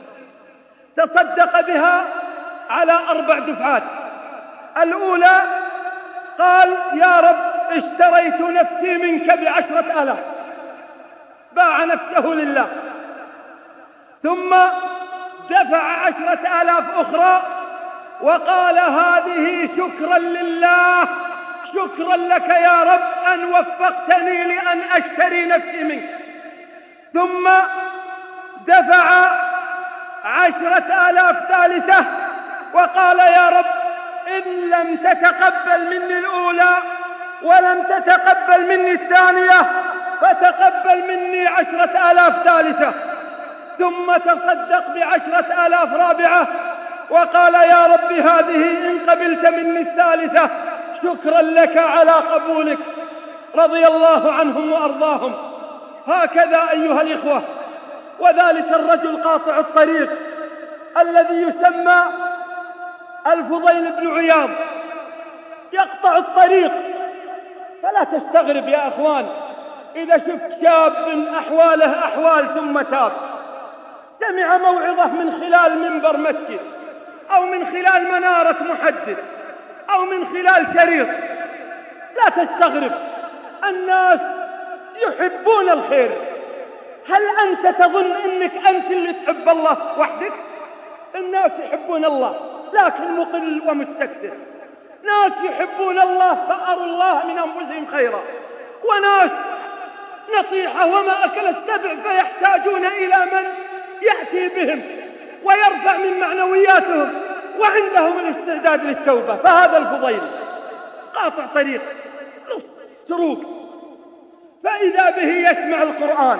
تصدق بها على 4 دفعات. الأولى قال: يا رب اشتريت نفسي منك ب10,000، باع نفسه لله. ثم دفع 10,000 أخرى وقال: هذه شكرا لله، شكرا لك يا رب أن وفقتني لأن أشتري نفسي منك. ثم دفع 10,000 ثالثة وقال: يا رب إن لم تتقبل مني الأولى ولم تتقبل مني الثانية فتقبل مني 10,000 ثالثة. ثم تصدق ب10,000 رابعة وقال: يا رب هذه إن قبلت مني الثالثة شكرا لك على قبولك، رضي الله عنهم وأرضاهم. هكذا أيها الإخوة. وذلك الرجل قاطع الطريق الذي يسمى الفضيل بن عياض يقطع الطريق. فلا تستغرب يا أخوان إذا شفت شاب من أحواله أحوال ثم تاب، سمع موعظة من خلال منبر مسجد أو من خلال منارة محدث أو من خلال شريط. لا تستغرب، الناس يحبون الخير. هل أنت تظن أنك أنت اللي تحب الله وحدك؟ الناس يحبون الله لكن مقل ومستكثر. ناس يحبون الله فأروا الله من أنفسهم خيرا، وناس نطيحة وما أكل السبع فيحتاجون إلى من يأتي بهم ويرفع من معنوياتهم وعندهم الاستعداد للتوبة. فهذا الفضيل قاطع طريق نص سروق، فإذا به يسمع القرآن،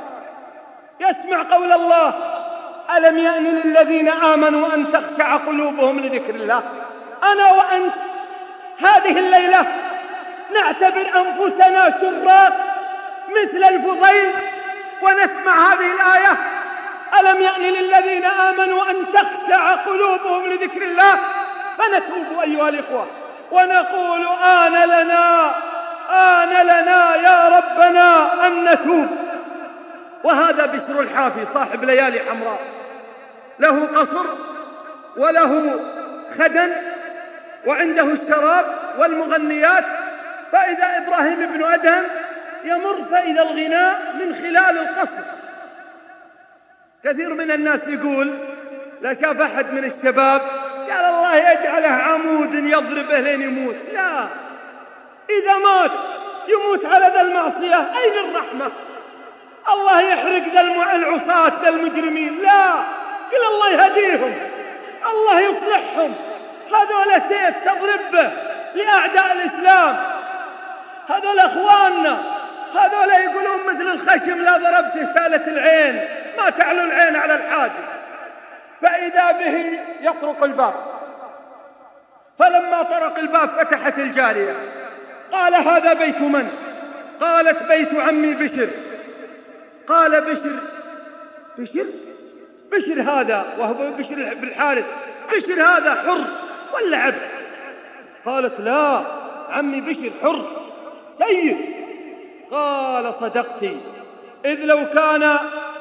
يسمع قول الله: ألم يأن للذين آمنوا أن تخشع قلوبهم لذكر الله. أنا وأنت هذه الليلة نعتبر أنفسنا سراق مثل الفضيل ونسمع هذه الآية: ألم يأن للذين آمنوا أن تخشع قلوبهم لذكر الله، فنتوب أيها الإخوة ونقول: آن لنا يا ربنا أن نتوب. وهذا بشر الحافي صاحب ليالي حمراء، له قصر وله خدن وعنده الشراب والمغنيات. فإذا إبراهيم بن أدهم يمر فإذا الغناء من خلال القصر. كثير من الناس يقول: لا شاف أحد من الشباب قال الله يجعله عمود يضربه لين يموت. لا، إذا مات يموت على ذا المعصية، أين الرحمة؟ الله يحرق ذا العصاة ذا المجرمين. لا، قل الله يهديهم، الله يصلحهم. هذول سيف تضرب به لأعداء الإسلام، هذول أخواننا هذولا يقولون مثل الخشم لا ضربته سالت العين، ما تعلو العين على الحاجب. فإذا به يطرق الباب، فلما طرق الباب فتحت الجارية، قال هذا بيت من؟ قالت بيت عمي بشر. قال بشر هذا، وهو بشر بالحارث، بشر هذا حر ولا عبد؟ قالت لا، عمي بشر حر سيد. قال صدقتي، إذ لو كان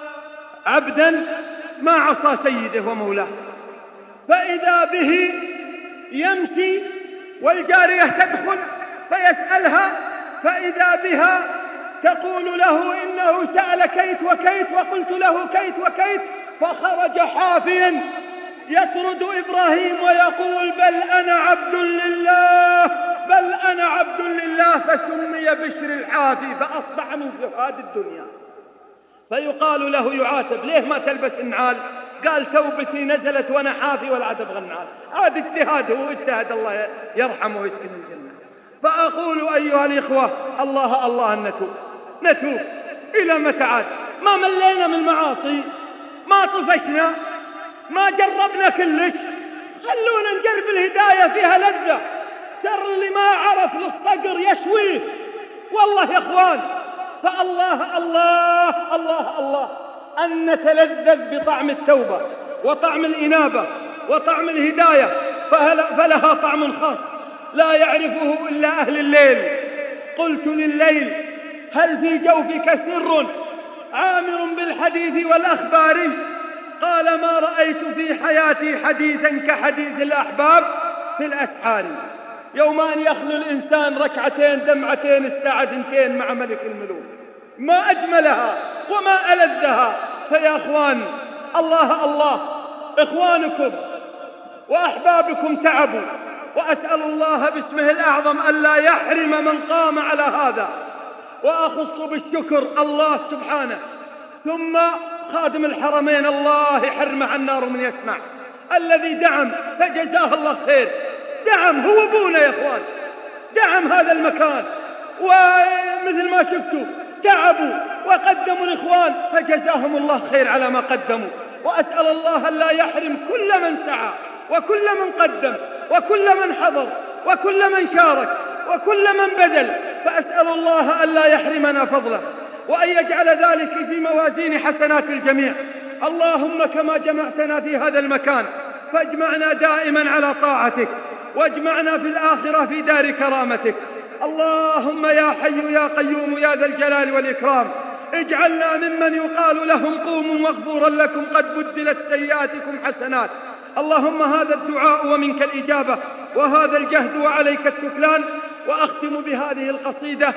عبدا ما عصى سيده ومولاه. فإذا به يمشي والجارية تدخل فيسألها، فإذا بها تقول له إنه سأل كيت وكيت وقلت له كيت وكيت، فخرج حافيا يطرد إبراهيم ويقول بل أنا عبد لله، بل أنا عبد لله، فسمي بشر الحافي فأصبح من زهاد الدنيا. فيقال له يعاتب ليه ما تلبس النعال؟ قال توبتي نزلت وأنا حافي ولا عاد أبغى النعال. عاد اجتهاده واجتهد، الله يرحمه ويسكن الجنة. فأقول أيها الإخوة الله الله نتوب إلى متى عاد؟ ما ملينا من المعاصي، ما طفشنا، ما جربنا كلش، خلونا نجرب الهداية فيها لذة. ترى اللي ما عرف للصقر يشويه والله يا أخوان. فالله الله الله الله أن نتلذذ بطعم التوبة وطعم الإنابة وطعم الهداية، فلها طعم خاص لا يعرفه إلا أهل الليل. قلت لليل هل في جوفك سر عامر بالحديث والأخبار؟ قال ما رأيت في حياتي حديثا كحديث الأحباب في الأسحار. يوم أن يخلو الإنسان ركعتين دمعتين الساعة 2 مع ملك الملوك، ما أجملها وما ألذها. فيا أخوان الله الله، إخوانكم وأحبابكم تعبوا، وأسأل الله باسمه الأعظم ألا يحرم من قام على هذا. وأخص بالشكر الله سبحانه، ثم خادم الحرمين الله يحرمه عن النار من يسمع، الذي دعم فجزاه الله خير. دعم، هو أبونا يا أخوان، دعم هذا المكان، ومثل ما شفتوا تعبوا وقدموا الإخوان فجزاهم الله خير على ما قدموا. وأسأل الله ألا يحرم كل من سعى وكل من قدم وكل من حضر وكل من شارك وكل من بذل، فأسأل الله ألا يحرمنا فضله، وأن يجعل ذلك في موازين حسنات الجميع. اللهم كما جمعتنا في هذا المكان فاجمعنا دائما على طاعتك، واجمعنا في الآخرة في دار كرامتك. اللهم يا حي يا قيوم يا ذا الجلال والإكرام، اجعلنا ممن يقال لهم قوموا مغفورا لكم قد بدلت سيئاتكم حسنات. اللهم هذا الدعاء ومنك الإجابة، وهذا الجهد وعليك التكلان. وأختم بهذه القصيدة.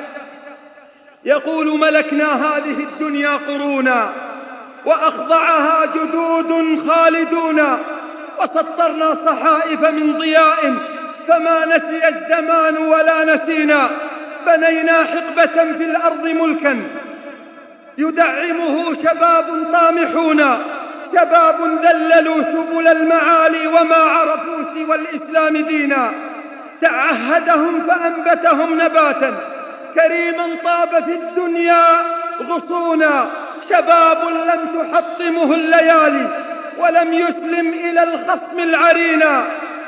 يقول ملكنا هذه الدنيا قرونا، وأخضعها جدود خالدون، وسطرنا صحائف من ضياء فما نسي الزمان ولا نسينا. بنينا حقبة في الأرض ملكا يدعمه شباب طامحون، شباب ذللوا سبل المعالي وما عرفوا سوى الإسلام دينا. تعهدهم فأنبتهم نباتا كريما طاب في الدنيا غصونا. شباب لم تحطمه الليالي ولم يسلم إلى الخصم العرينا.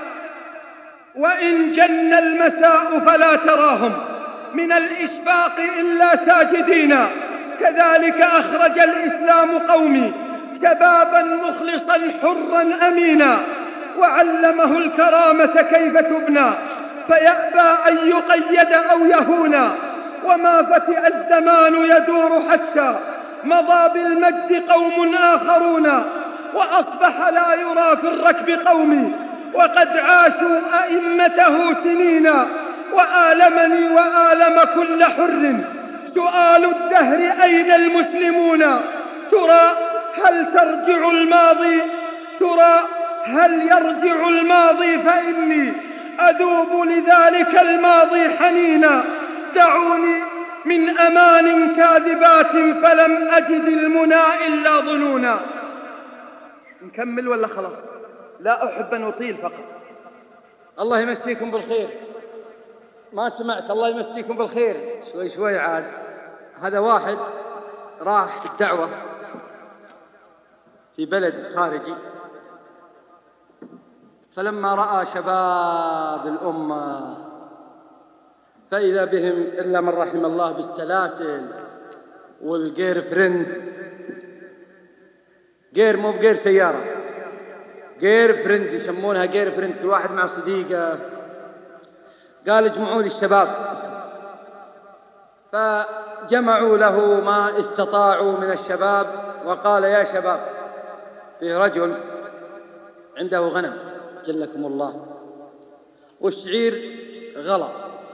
وإن جن المساء فلا تراهم من الإشفاق إلا ساجدين. كذلك أخرج الإسلام قومي شبابا مخلصا حرا أمينا، وعلمه الكرامة كيف تبنى فيأبى أن يقيد أو يهونا. وما فتئ الزمان يدور حتى مضى بالمجد قوم آخرون، وأصبح لا يرى في الركب قومي وقد عاشوا أئمته سنين. وآلمني وآلم كل حر سؤال الدهر أين المسلمون؟ ترى هل ترجع الماضي؟ ترى هل يرجع الماضي؟ فإني أذوب لذلك الماضي حنينا. دعوني من أمان كاذبات فلم أجد المنى إلا ظنونا. نكمل ولا خلاص؟ لا أحب أن أطيل فقط. الله يمسيكم بالخير. ما سمعت؟ الله يمسيكم بالخير. شوي شوي عاد. هذا واحد راح الدعوة في بلد خارجي، فلما رأى شباب الأمة فإذا بهم إلا من رحم الله بالسلاسل والجير فريند، جير مو بجير سيارة، جير فريند يسمونها جير فريند، كل واحد مع صديقه. قال اجمعوا لي الشباب، فجمعوا له ما استطاعوا من الشباب، وقال يا شباب، فيه رجل عنده غنم جلكم الله، والشعير غلط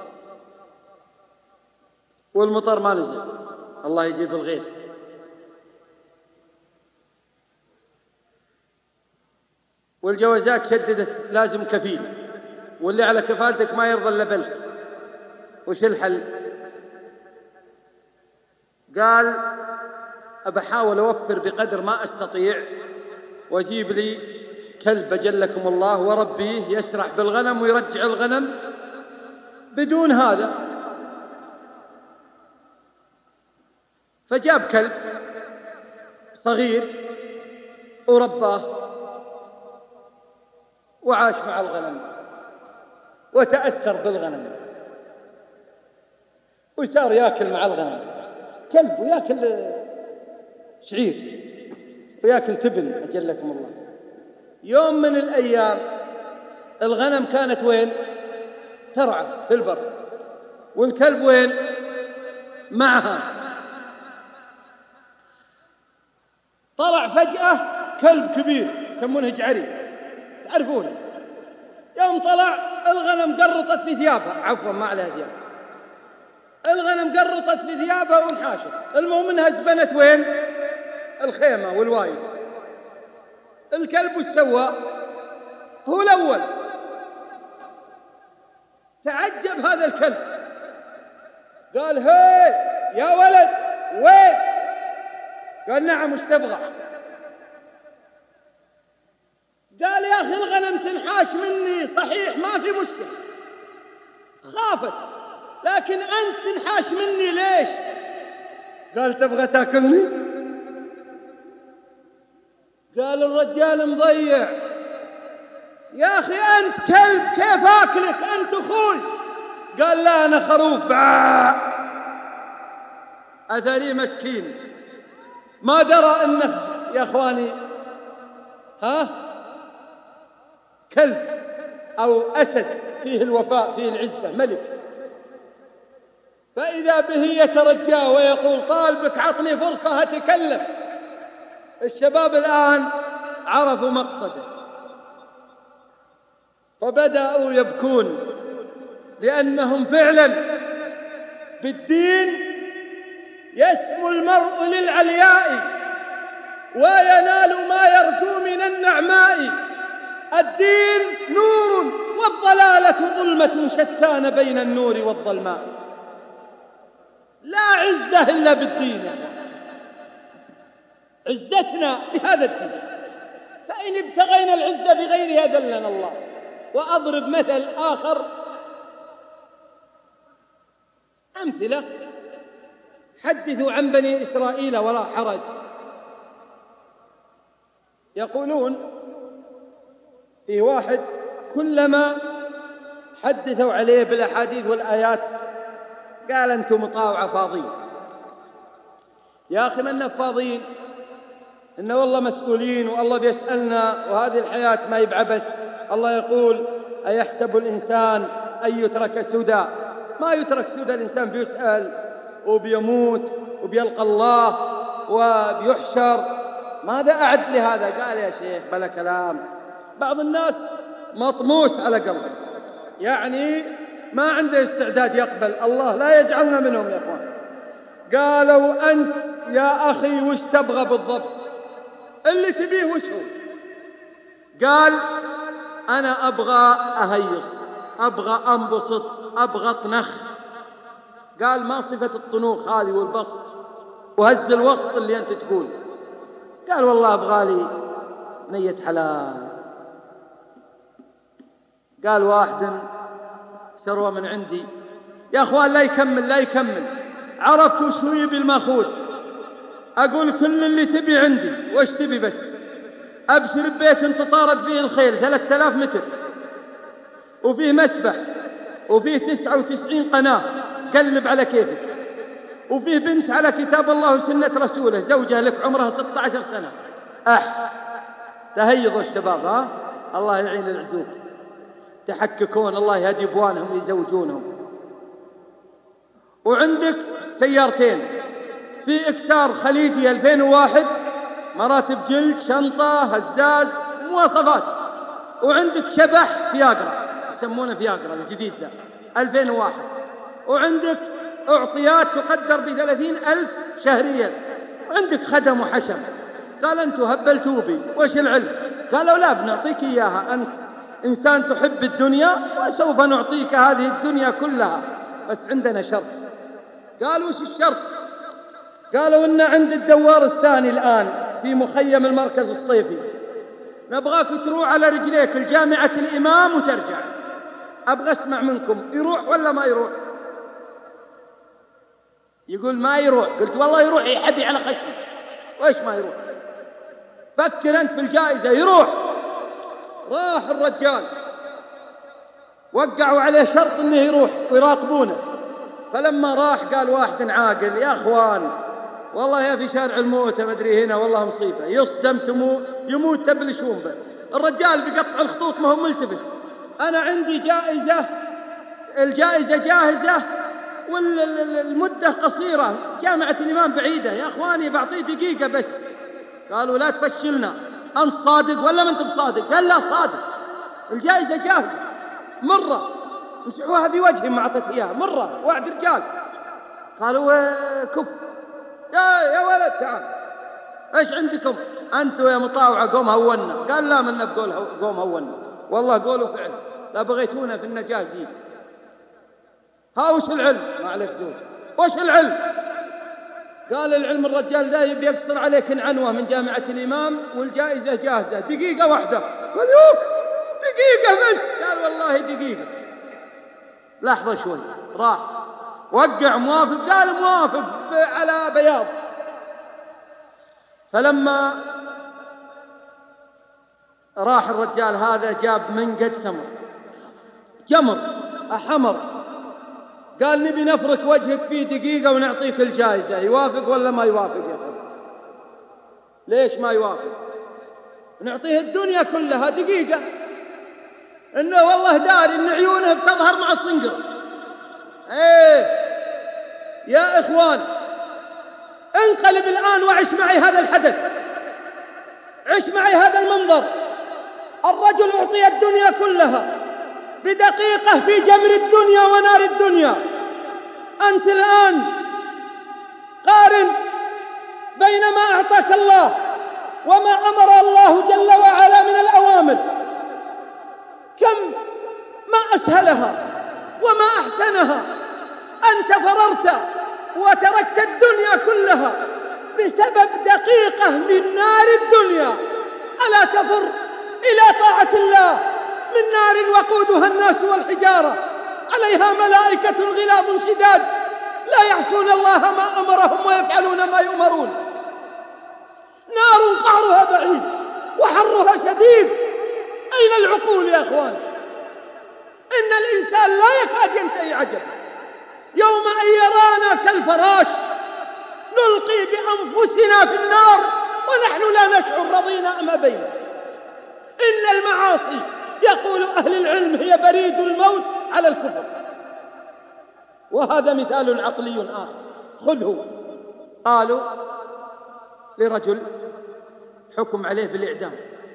والمطر ما نزل، الله يجيب الغيث، والجوازات شددت لازم كفيل، واللي على كفالتك ما يرضى الا بلف، وش الحل؟ قال أبحاول أوفر بقدر ما أستطيع، وأجيب لي كلب جلكم الله وربيه يسرح بالغنم ويرجع الغنم بدون هذا. فجاب كلب صغير ورباه وعاش مع الغنم وتأثر بالغنم، وصار ياكل مع الغنم، كلب وياكل شعير وياكل تبن أجلكم الله. يوم من الأيام الغنم كانت وين؟ ترعى في البر، والكلب وين؟ معها. طلع فجأة كلب كبير يسمونه جعري، تعرفونه. يوم طلع الغنم قرطت في ثيابها، عفوا ما عليها ثياب، الغنم قرطت في ثيابها وانحاشت. المهم انها زبنت وين؟ الخيمة والوايد. الكلب وش سوى؟ هو الأول. تعجب هذا الكلب، قال هي يا ولد وين؟ قال نعم وش تبغى؟ قال يا أخي الغنم تنحاش مني، صحيح ما في مشكلة، خافت، لكن أنت تنحاش مني ليش؟ قال تبغى تاكلني؟ قال الرجال مضيع، يا أخي أنت كلب كيف أكلك؟ أنت أخوي. قال لا أنا خروف. أثري مسكين ما درى أنه يا أخواني كلب أو أسد فيه الوفاء فيه العزة، ملك. فإذا به يترجاه ويقول طالبك عطني فرصة أتكلم. الشباب الآن عرفوا مقصده فبدأوا يبكون، لأنهم فعلا بالدين يسمو المرء للعلياء وينال ما يرجو من النعماء. الدين نور والضلالة ظلمة شتان بين النور والظلماء. لا عزة إلا بالدين، عزتنا بهذا الدين، فإن ابتغينا العزة بغيرها ذلنا الله. وأضرب مثل آخر، أمثلة، حدثوا عن بني إسرائيل ولا حرج. يقولون في واحد كلما حدثوا عليه بالأحاديث والآيات قال أنتم مطاوعة فاضين. يا أخي من فاضين؟ إن والله مسؤولين والله بيسألنا، وهذه الحياة ما يبعبث. الله يقول أيحسب الإنسان أن يترك سدى؟ ما يترك سدى، الإنسان بيسأل وبيموت وبيلقى الله وبيحشر. ماذا أعد لهذا؟ قال يا شيخ بلا كلام. بعض الناس مطموس على قلبه، يعني ما عنده استعداد يقبل، الله لا يجعلنا منهم يا أخوان. قالوا أنت يا أخي وش تبغى بالضبط؟ اللي تبيه وش هو؟ قال أنا أبغى أهيص، أبغى أنبسط، أبغى أطنخ. قال ما صفة الطنوخ هذه والبسط وهز الوسط اللي أنت تقول؟ قال والله أبغى لي نية حلال. قال واحد ثروة من عندي، يا أخوان لا يكمل عرفت وش هو يبي المأخوذ. أقول كل اللي تبي عندي. وش تبي بس؟ أبشر ببيت تطارد فيه الخيل 3000 متر، وفيه مسبح، وفيه 99 قناة قلب على كيفك، وفيه بنت على كتاب الله وسنة رسوله، زوجها لك عمرها 16 سنة. تهيضوا الشباب، ها الله يعين العزوب، تحككون، الله يهدي ابوانهم يزوجونهم. وعندك سيارتين في إكسار خليجي 2001، مراتب جلد، شنطة، هزاز، مواصفات. وعندك شبح فياجرا، يسمونه فياجرا الجديد ذا 2001. وعندك أعطيات تقدر ب30,000 شهريا. وعندك خدم وحشم. قال أنتوا هبلتوا بي، وش العلم؟ قالوا لا، بنعطيك إياها، أنت إنسان تحب الدنيا وسوف نعطيك هذه الدنيا كلها، بس عندنا شرط. قالوا وش الشرط؟ قالوا إن عند الدوار الثاني الآن في مخيم المركز الصيفي، نبغاك تروح على رجليك الجامعة الإمام وترجع. أبغى أسمع منكم، يروح ولا ما يروح؟ يقول ما يروح. قلت والله يروح، يحبي على خشمك. وإيش ما يروح؟ فكر أنت في الجائزة. يروح. راح الرجال، وقعوا عليه شرط إنه يروح ويراقبونه. فلما راح قال واحد عاقل: يا أخوان والله يا في شارع الموت ما أدري هنا والله مصيبة، يصدم يموت تبلشون به. الرجال بيقطع الخطوط ما هو ملتفت. أنا عندي جائزة، الجائزة جاهزة والمدة قصيرة، جامعة الإمام بعيدة، يا أخواني بعطيه دقيقة بس. قالوا لا تفشلنا، أنت صادق ولا ما أنت بصادق؟ قال لا صادق، الجائزة جاهزة مرة، مسحوها في وجهي ما أعطيت إياها مرة. وعد رجال. قالوا كف يا ولد تعال، ايش عندكم انتوا يا مطاوعة؟ قوم هونا. قال لا، منا بقول قوم هونا، والله قولوا فعل، لا بغيتونا في النجاة زين. ها وش العلم؟ ما عليك زول، وش العلم؟ قال العلم الرجال ذا يبي يقصر عليك عنوة من جامعة الإمام والجائزة جاهزة، دقيقة واحدة. قال يوك دقيقة بس. قال والله دقيقة. لحظة شوي. راح وقع موافق. قال موافق على بياض. فلما راح الرجال هذا جاب منقد سمر، جمر أحمر. قال نبي نفرك وجهك فيه دقيقة ونعطيك الجائزة، يوافق ولا ما يوافق يا أخي؟ ليش ما يوافق؟ نعطيه الدنيا كلها دقيقة. إنه والله داري إن عيونه بتظهر مع الصنقر. يا إخوان، انقلب الآن وعش معي هذا الحدث، عش معي هذا المنظر. الرجل أعطي الدنيا كلها بدقيقة في جمر الدنيا ونار الدنيا. أنت الآن قارن بين ما أعطاك الله وما أمر الله جل وعلا من الأوامر، كم ما أسهلها وما أحسنها. أنت فررت وتركت الدنيا كلها بسبب دقيقة من نار الدنيا. ألا تفر إلى طاعة الله من نار وقودها الناس والحجارة، عليها ملائكة غلاظ شداد لا يعصون الله ما أمرهم ويفعلون ما يؤمرون. نار قعرها بعيد وحرها شديد. أين العقول يا أخوان؟ إن الإنسان لا يكاد ينتهي عجب يوم أن يرانا كالفراش نلقي بأنفسنا في النار ونحن لا نشعر رضينا أم أبينا. إن المعاصي يقول أهل العلم هي بريد الموت على الكفر. وهذا مثال عقلي آخر خذه. قالوا لرجل حكم عليه بالإعدام،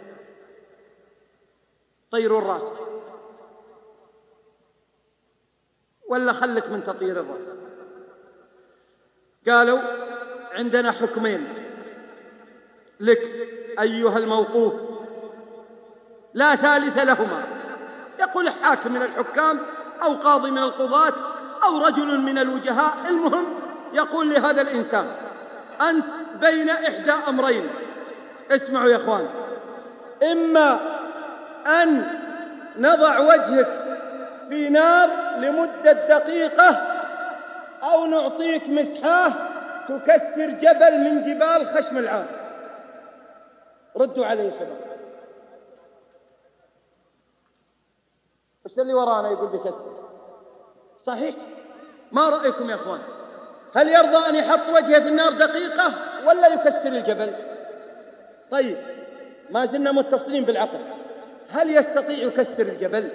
طيروا الرأس ولا خلك من تطير الرأس. قالوا عندنا حكمين لك أيها الموقوف لا ثالث لهما. يقول حاكم من الحكام أو قاضي من القضاة أو رجل من الوجهاء، المهم يقول لهذا الإنسان أنت بين إحدى أمرين. اسمعوا يا أخوان، إما أن نضع وجهك في نار لمدة دقيقة أو نعطيك مسحاه تكسر جبل من جبال خشم العام؟ ردوا علي يا شباب. وش اللي ورانا يقول بكسر؟ صحيح؟ ما رأيكم يا أخوان؟ هل يرضى أن يحط وجهه في النار دقيقة ولا يكسر الجبل؟ طيب ما زلنا متصلين بالعقل، هل يستطيع يكسر الجبل؟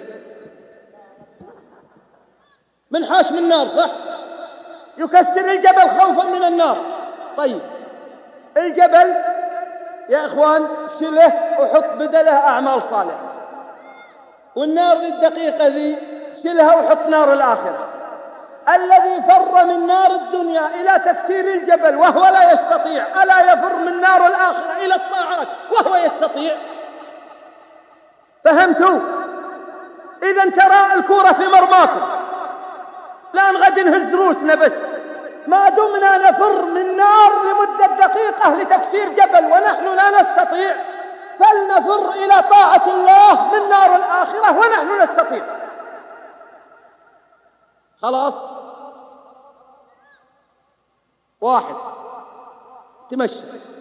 منحاش من النار صح؟ يكسر الجبل خوفا من النار. طيب الجبل يا إخوان شله وحط بدله أعمال صالحة، والنار ذي الدقيقة ذي شلها وحط نار الآخرة. الذي فر من نار الدنيا إلى تكسير الجبل وهو لا يستطيع، ألا يفر من نار الآخرة إلى الطاعات وهو يستطيع؟ فهمتوا؟ إذا ترى الكورة في مرماكم، لا نغد نهز روسنا بس، ما دمنا نفر من نار لمدة دقيقة لتكسير جبل ونحن لا نستطيع، فلنفر إلى طاعة الله من نار الآخرة ونحن نستطيع. خلاص؟ واحد تمشي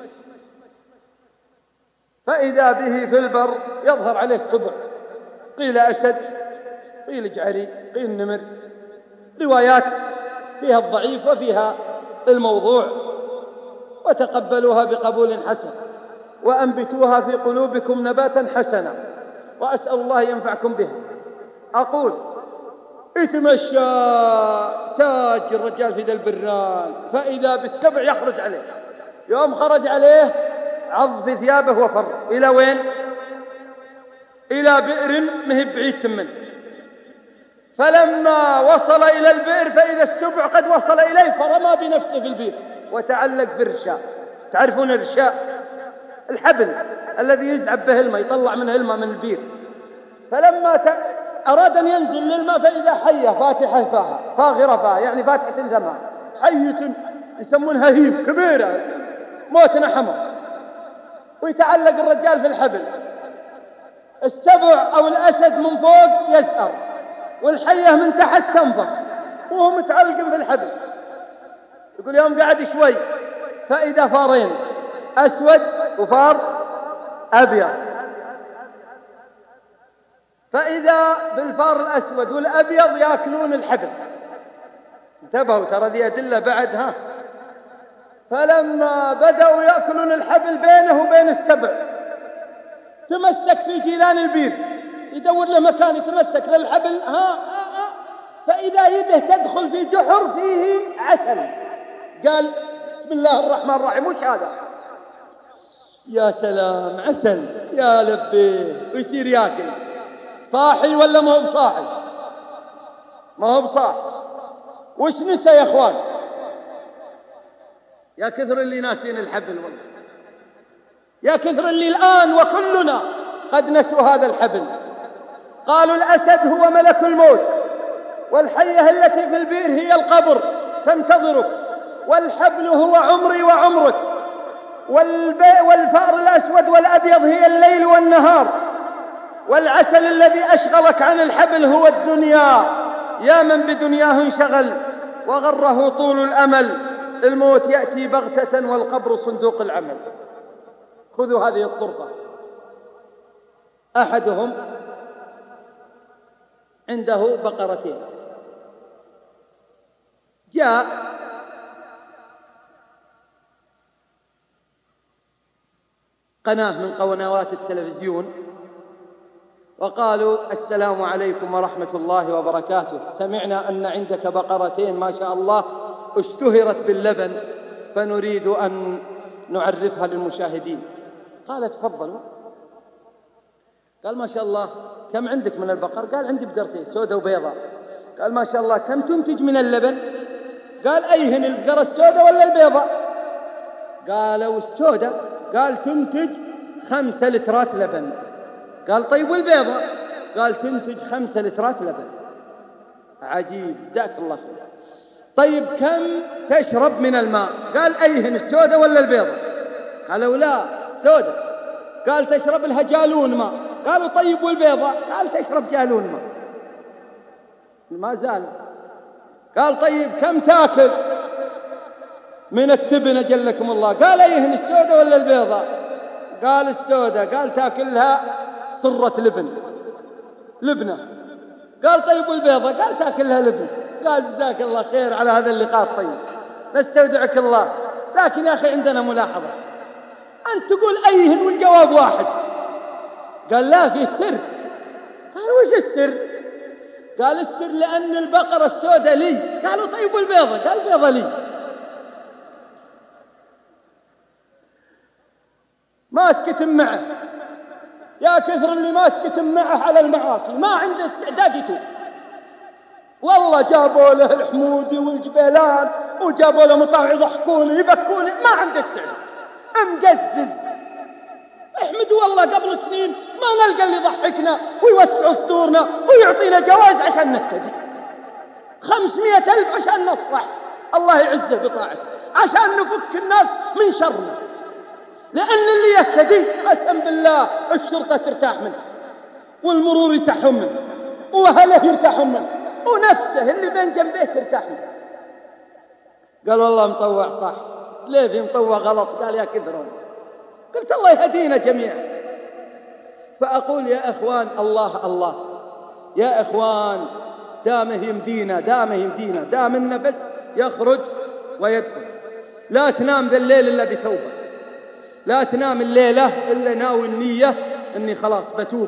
فإذا به في البر يظهر عليه سبع، قيل أسد، قيل جعري، قيل نمر، روايات فيها الضعيف وفيها الموضوع، وتقبلوها بقبول حسن وأنبتوها في قلوبكم نباتا حسنا، وأسأل الله ينفعكم بها. أقول يتمشى ساج الرجال في ذا البران فإذا بالسبع يخرج عليه، يوم خرج عليه عض في ثيابه وفر. إلى وين؟ إلى بئر مهب بعيد تمن. فلما وصل إلى البئر فإذا السبع قد وصل إليه فرمى بنفسه في البئر وتعلق في الرشاء. تعرفون الرشاء؟ الحبل الذي يزعب به الماء، يطلع منه الماء من البئر. فلما أراد أن ينزل للماء فإذا حية فاتحة فاها، فاغرة فاها، يعني فاتحة ذمها، حية يسمونها هيم كبيرة موتنا حمر، ويتعلق الرجال في الحبل. السبع أو الأسد من فوق يزأر والحية من تحت تنفخ وهو متعلق في الحبل. يقول يوم قعد شوي فإذا فارين أسود وفار أبيض، فإذا بالفار الأسود والأبيض يأكلون الحبل. انتبهوا ترى ذي أدلة بعدها. فلما بدأوا يأكلون الحبل بينه وبين السبع تمسك في جيلان البير يدور له مكان يتمسك للحبل، فإذا يده تدخل في جحر فيه عسل، قال بسم الله الرحمن الرحيم، وش هذا؟ يا سلام عسل، يا لبيه، ويصير ياكل. صاحي ولا ما هو بصاحي؟ ما هو بصاحي. وش نسى يا اخوان؟ يا كثر اللي ناسين الحبل، والله يا كثر اللي الآن وكلنا قد نسوا هذا الحبل. قالوا الأسد هو ملك الموت، والحية التي في البئر هي القبر تنتظرك، والحبل هو عمري وعمرك، والفأر الأسود والأبيض هي الليل والنهار، والعسل الذي أشغلك عن الحبل هو الدنيا. يا من بدنياه انشغل وغره طول الأمل، الموت يأتي بغتة والقبر صندوق العمل. خذوا هذه الطرفة. أحدهم عنده بقرتين، جاء قناة من قنوات التلفزيون وقالوا السلام عليكم ورحمة الله وبركاته، سمعنا أن عندك بقرتين ما شاء الله اشتهرت باللبن، فنريد أن نعرفها للمشاهدين. قال تفضلوا. قال ما شاء الله كم عندك من البقر؟ قال عندي بقرتين سودة وبيضاء. قال ما شاء الله كم تنتج من اللبن؟ قال أيهن البقرة السودة ولا البيضاء؟ قالوا السودة. قال تنتج 5 لترات لبن. قال طيب والبيضة؟ قال تنتج 5 لترات لبن. عجيب، جزاك الله خير. طيب كم تشرب من الماء؟ قال أيهن السودة ولا البيضة؟ قالوا لا السودة. قال تشرب لها جالون ماء. قالوا طيب والبيضة؟ قال تشرب جالون ماء. ما زال. قال طيب كم تاكل من التبن أجلكم الله؟ قال أيهن السودة ولا البيضة؟ قال السودة. قال تاكلها صرة لبنة. قال طيب والبيضة؟ قال تاكلها لبن. قال جزاك الله خير على هذا اللقاء الطيب، نستودعك الله. لكن يا أخي عندنا ملاحظة، أنت تقول أيهن والجواب واحد. قال لا، فيه سر. قال وش السر؟ قال السر لأن البقرة السودة لي. قالوا طيب والبيضة؟ قال البيضة لي. ماسكة معه، يا كثر اللي ماسكة معه على المعاصي، ما عنده استعداد يتوب. والله جابوا له الحمودي والجبيلان وجابوا له مطاوع يضحكوني يبكوني، ما عنده استعداد، مقزز. احمدوا والله قبل سنين ما نلقى اللي يضحكنا ويوسع صدورنا ويعطينا جوائز عشان نهتدي، 500,000 عشان نصلح، الله يعزه بطاعته، عشان نفك الناس من شرنا. لأن اللي يهتدي قسم بالله الشرطة ترتاح منه، والمرور يرتاحون منه، وأهله يرتاحون منه، ونفسه اللي بين جنبه ترتاح منه. قال والله مطوع صح. ليه في مطوع غلط؟ قال يا كثرهم. قلت الله يهدينا جميعا. فأقول يا إخوان، الله الله يا إخوان، دامه يمدينا دام النفس يخرج ويدخل. لا تنام ذا الليل إلا بتوبة، لا تنام الليلة إلا ناوي النية أني خلاص بتوب.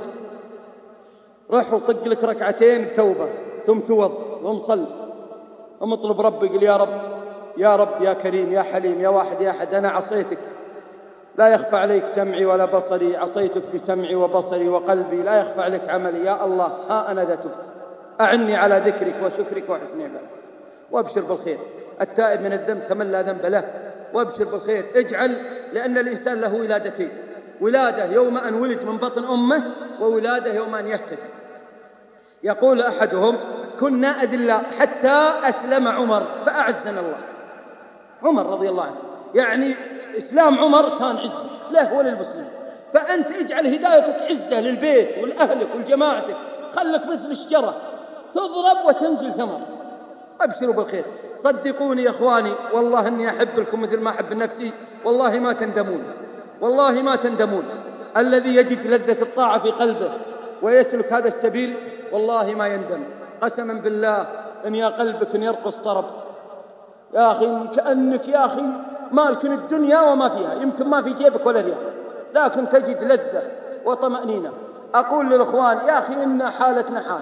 رح وطق لك ركعتين بتوبة، ثم توض ومصل ومطلب ربي، قل يا رب يا رب يا كريم يا حليم يا واحد يا أحد، أنا عصيتك لا يخفى عليك سمعي ولا بصري، عصيتك بسمعي وبصري وقلبي، لا يخفى عليك عملي. يا الله ها أنا ذا تبت، أعني على ذكرك وشكرك وحسن عبادتك. وابشر بالخير، التائب من الذنب كمن لا ذنب له. وابشر بالخير، اجعل، لأن الإنسان له ولادتين، ولادة يوم أن ولد من بطن أمه، وولادة يوم أن يهتدي. يقول أحدهم كنا أذلاء حتى أسلم عمر فأعزنا الله. عمر رضي الله عنه، يعني إسلام عمر كان عزة له وللمسلمين. فأنت اجعل هدايتك عزة للبيت ولأهلك ولجماعتك، خلك مثل الشجرة تضرب وتنزل ثمر. أبشروا بالخير، صدقوني يا إخواني، والله أني أحب لكم مثل ما أحب نفسي، والله ما تندمون، والله ما تندمون. الذي يجد لذة الطاعة في قلبه ويسلك هذا السبيل والله ما يندم. قسما بالله إن يا قلبك إن يرقص طرب يا أخي، كأنك يا أخي مالك الدنيا وما فيها، يمكن ما في جيبك ولا ريال، لكن تجد لذة وطمأنينة. أقول للإخوان يا أخي إن حالتنا حال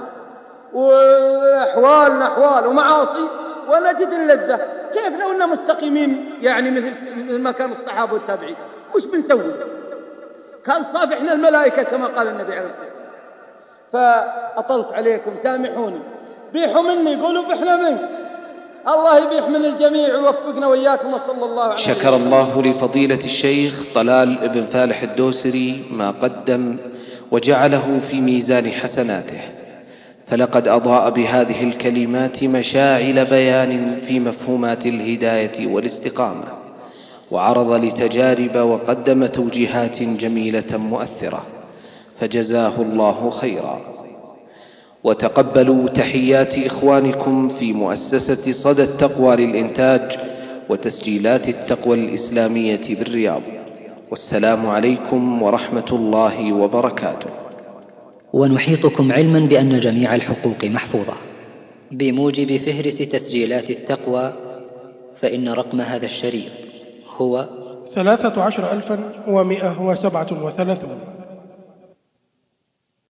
وأحوالنا أحوال ومعاصي ونجد اللذة. كيف لو أننا مستقيمين يعني مثل ما كان الصحابة والتابعين؟ وش بنسوي؟ كان صافحنا الملائكة كما قال النبي عليه الصلاة والسلام. فأطلت عليكم، سامحوني، بيحوا مني، يقولوا بحنا منك. الله يبيح من الجميع ويوفقنا وإياكم، وصلى الله عليه وسلم. شكر الله لفضيلة الشيخ طلال بن فالح الدوسري ما قدم وجعله في ميزان حسناته، فلقد أضاء بهذه الكلمات مشاعل بيان في مفهومات الهداية والاستقامة، وعرض لتجارب وقدم توجيهات جميلة مؤثرة، فجزاه الله خيرا. وتقبلوا تحيات إخوانكم في مؤسسة صدى التقوى للإنتاج وتسجيلات التقوى الإسلامية بالرياض، والسلام عليكم ورحمة الله وبركاته. ونحيطكم علما بأن جميع الحقوق محفوظة بموجب فهرس تسجيلات التقوى، فإن رقم هذا الشريط هو 13,137.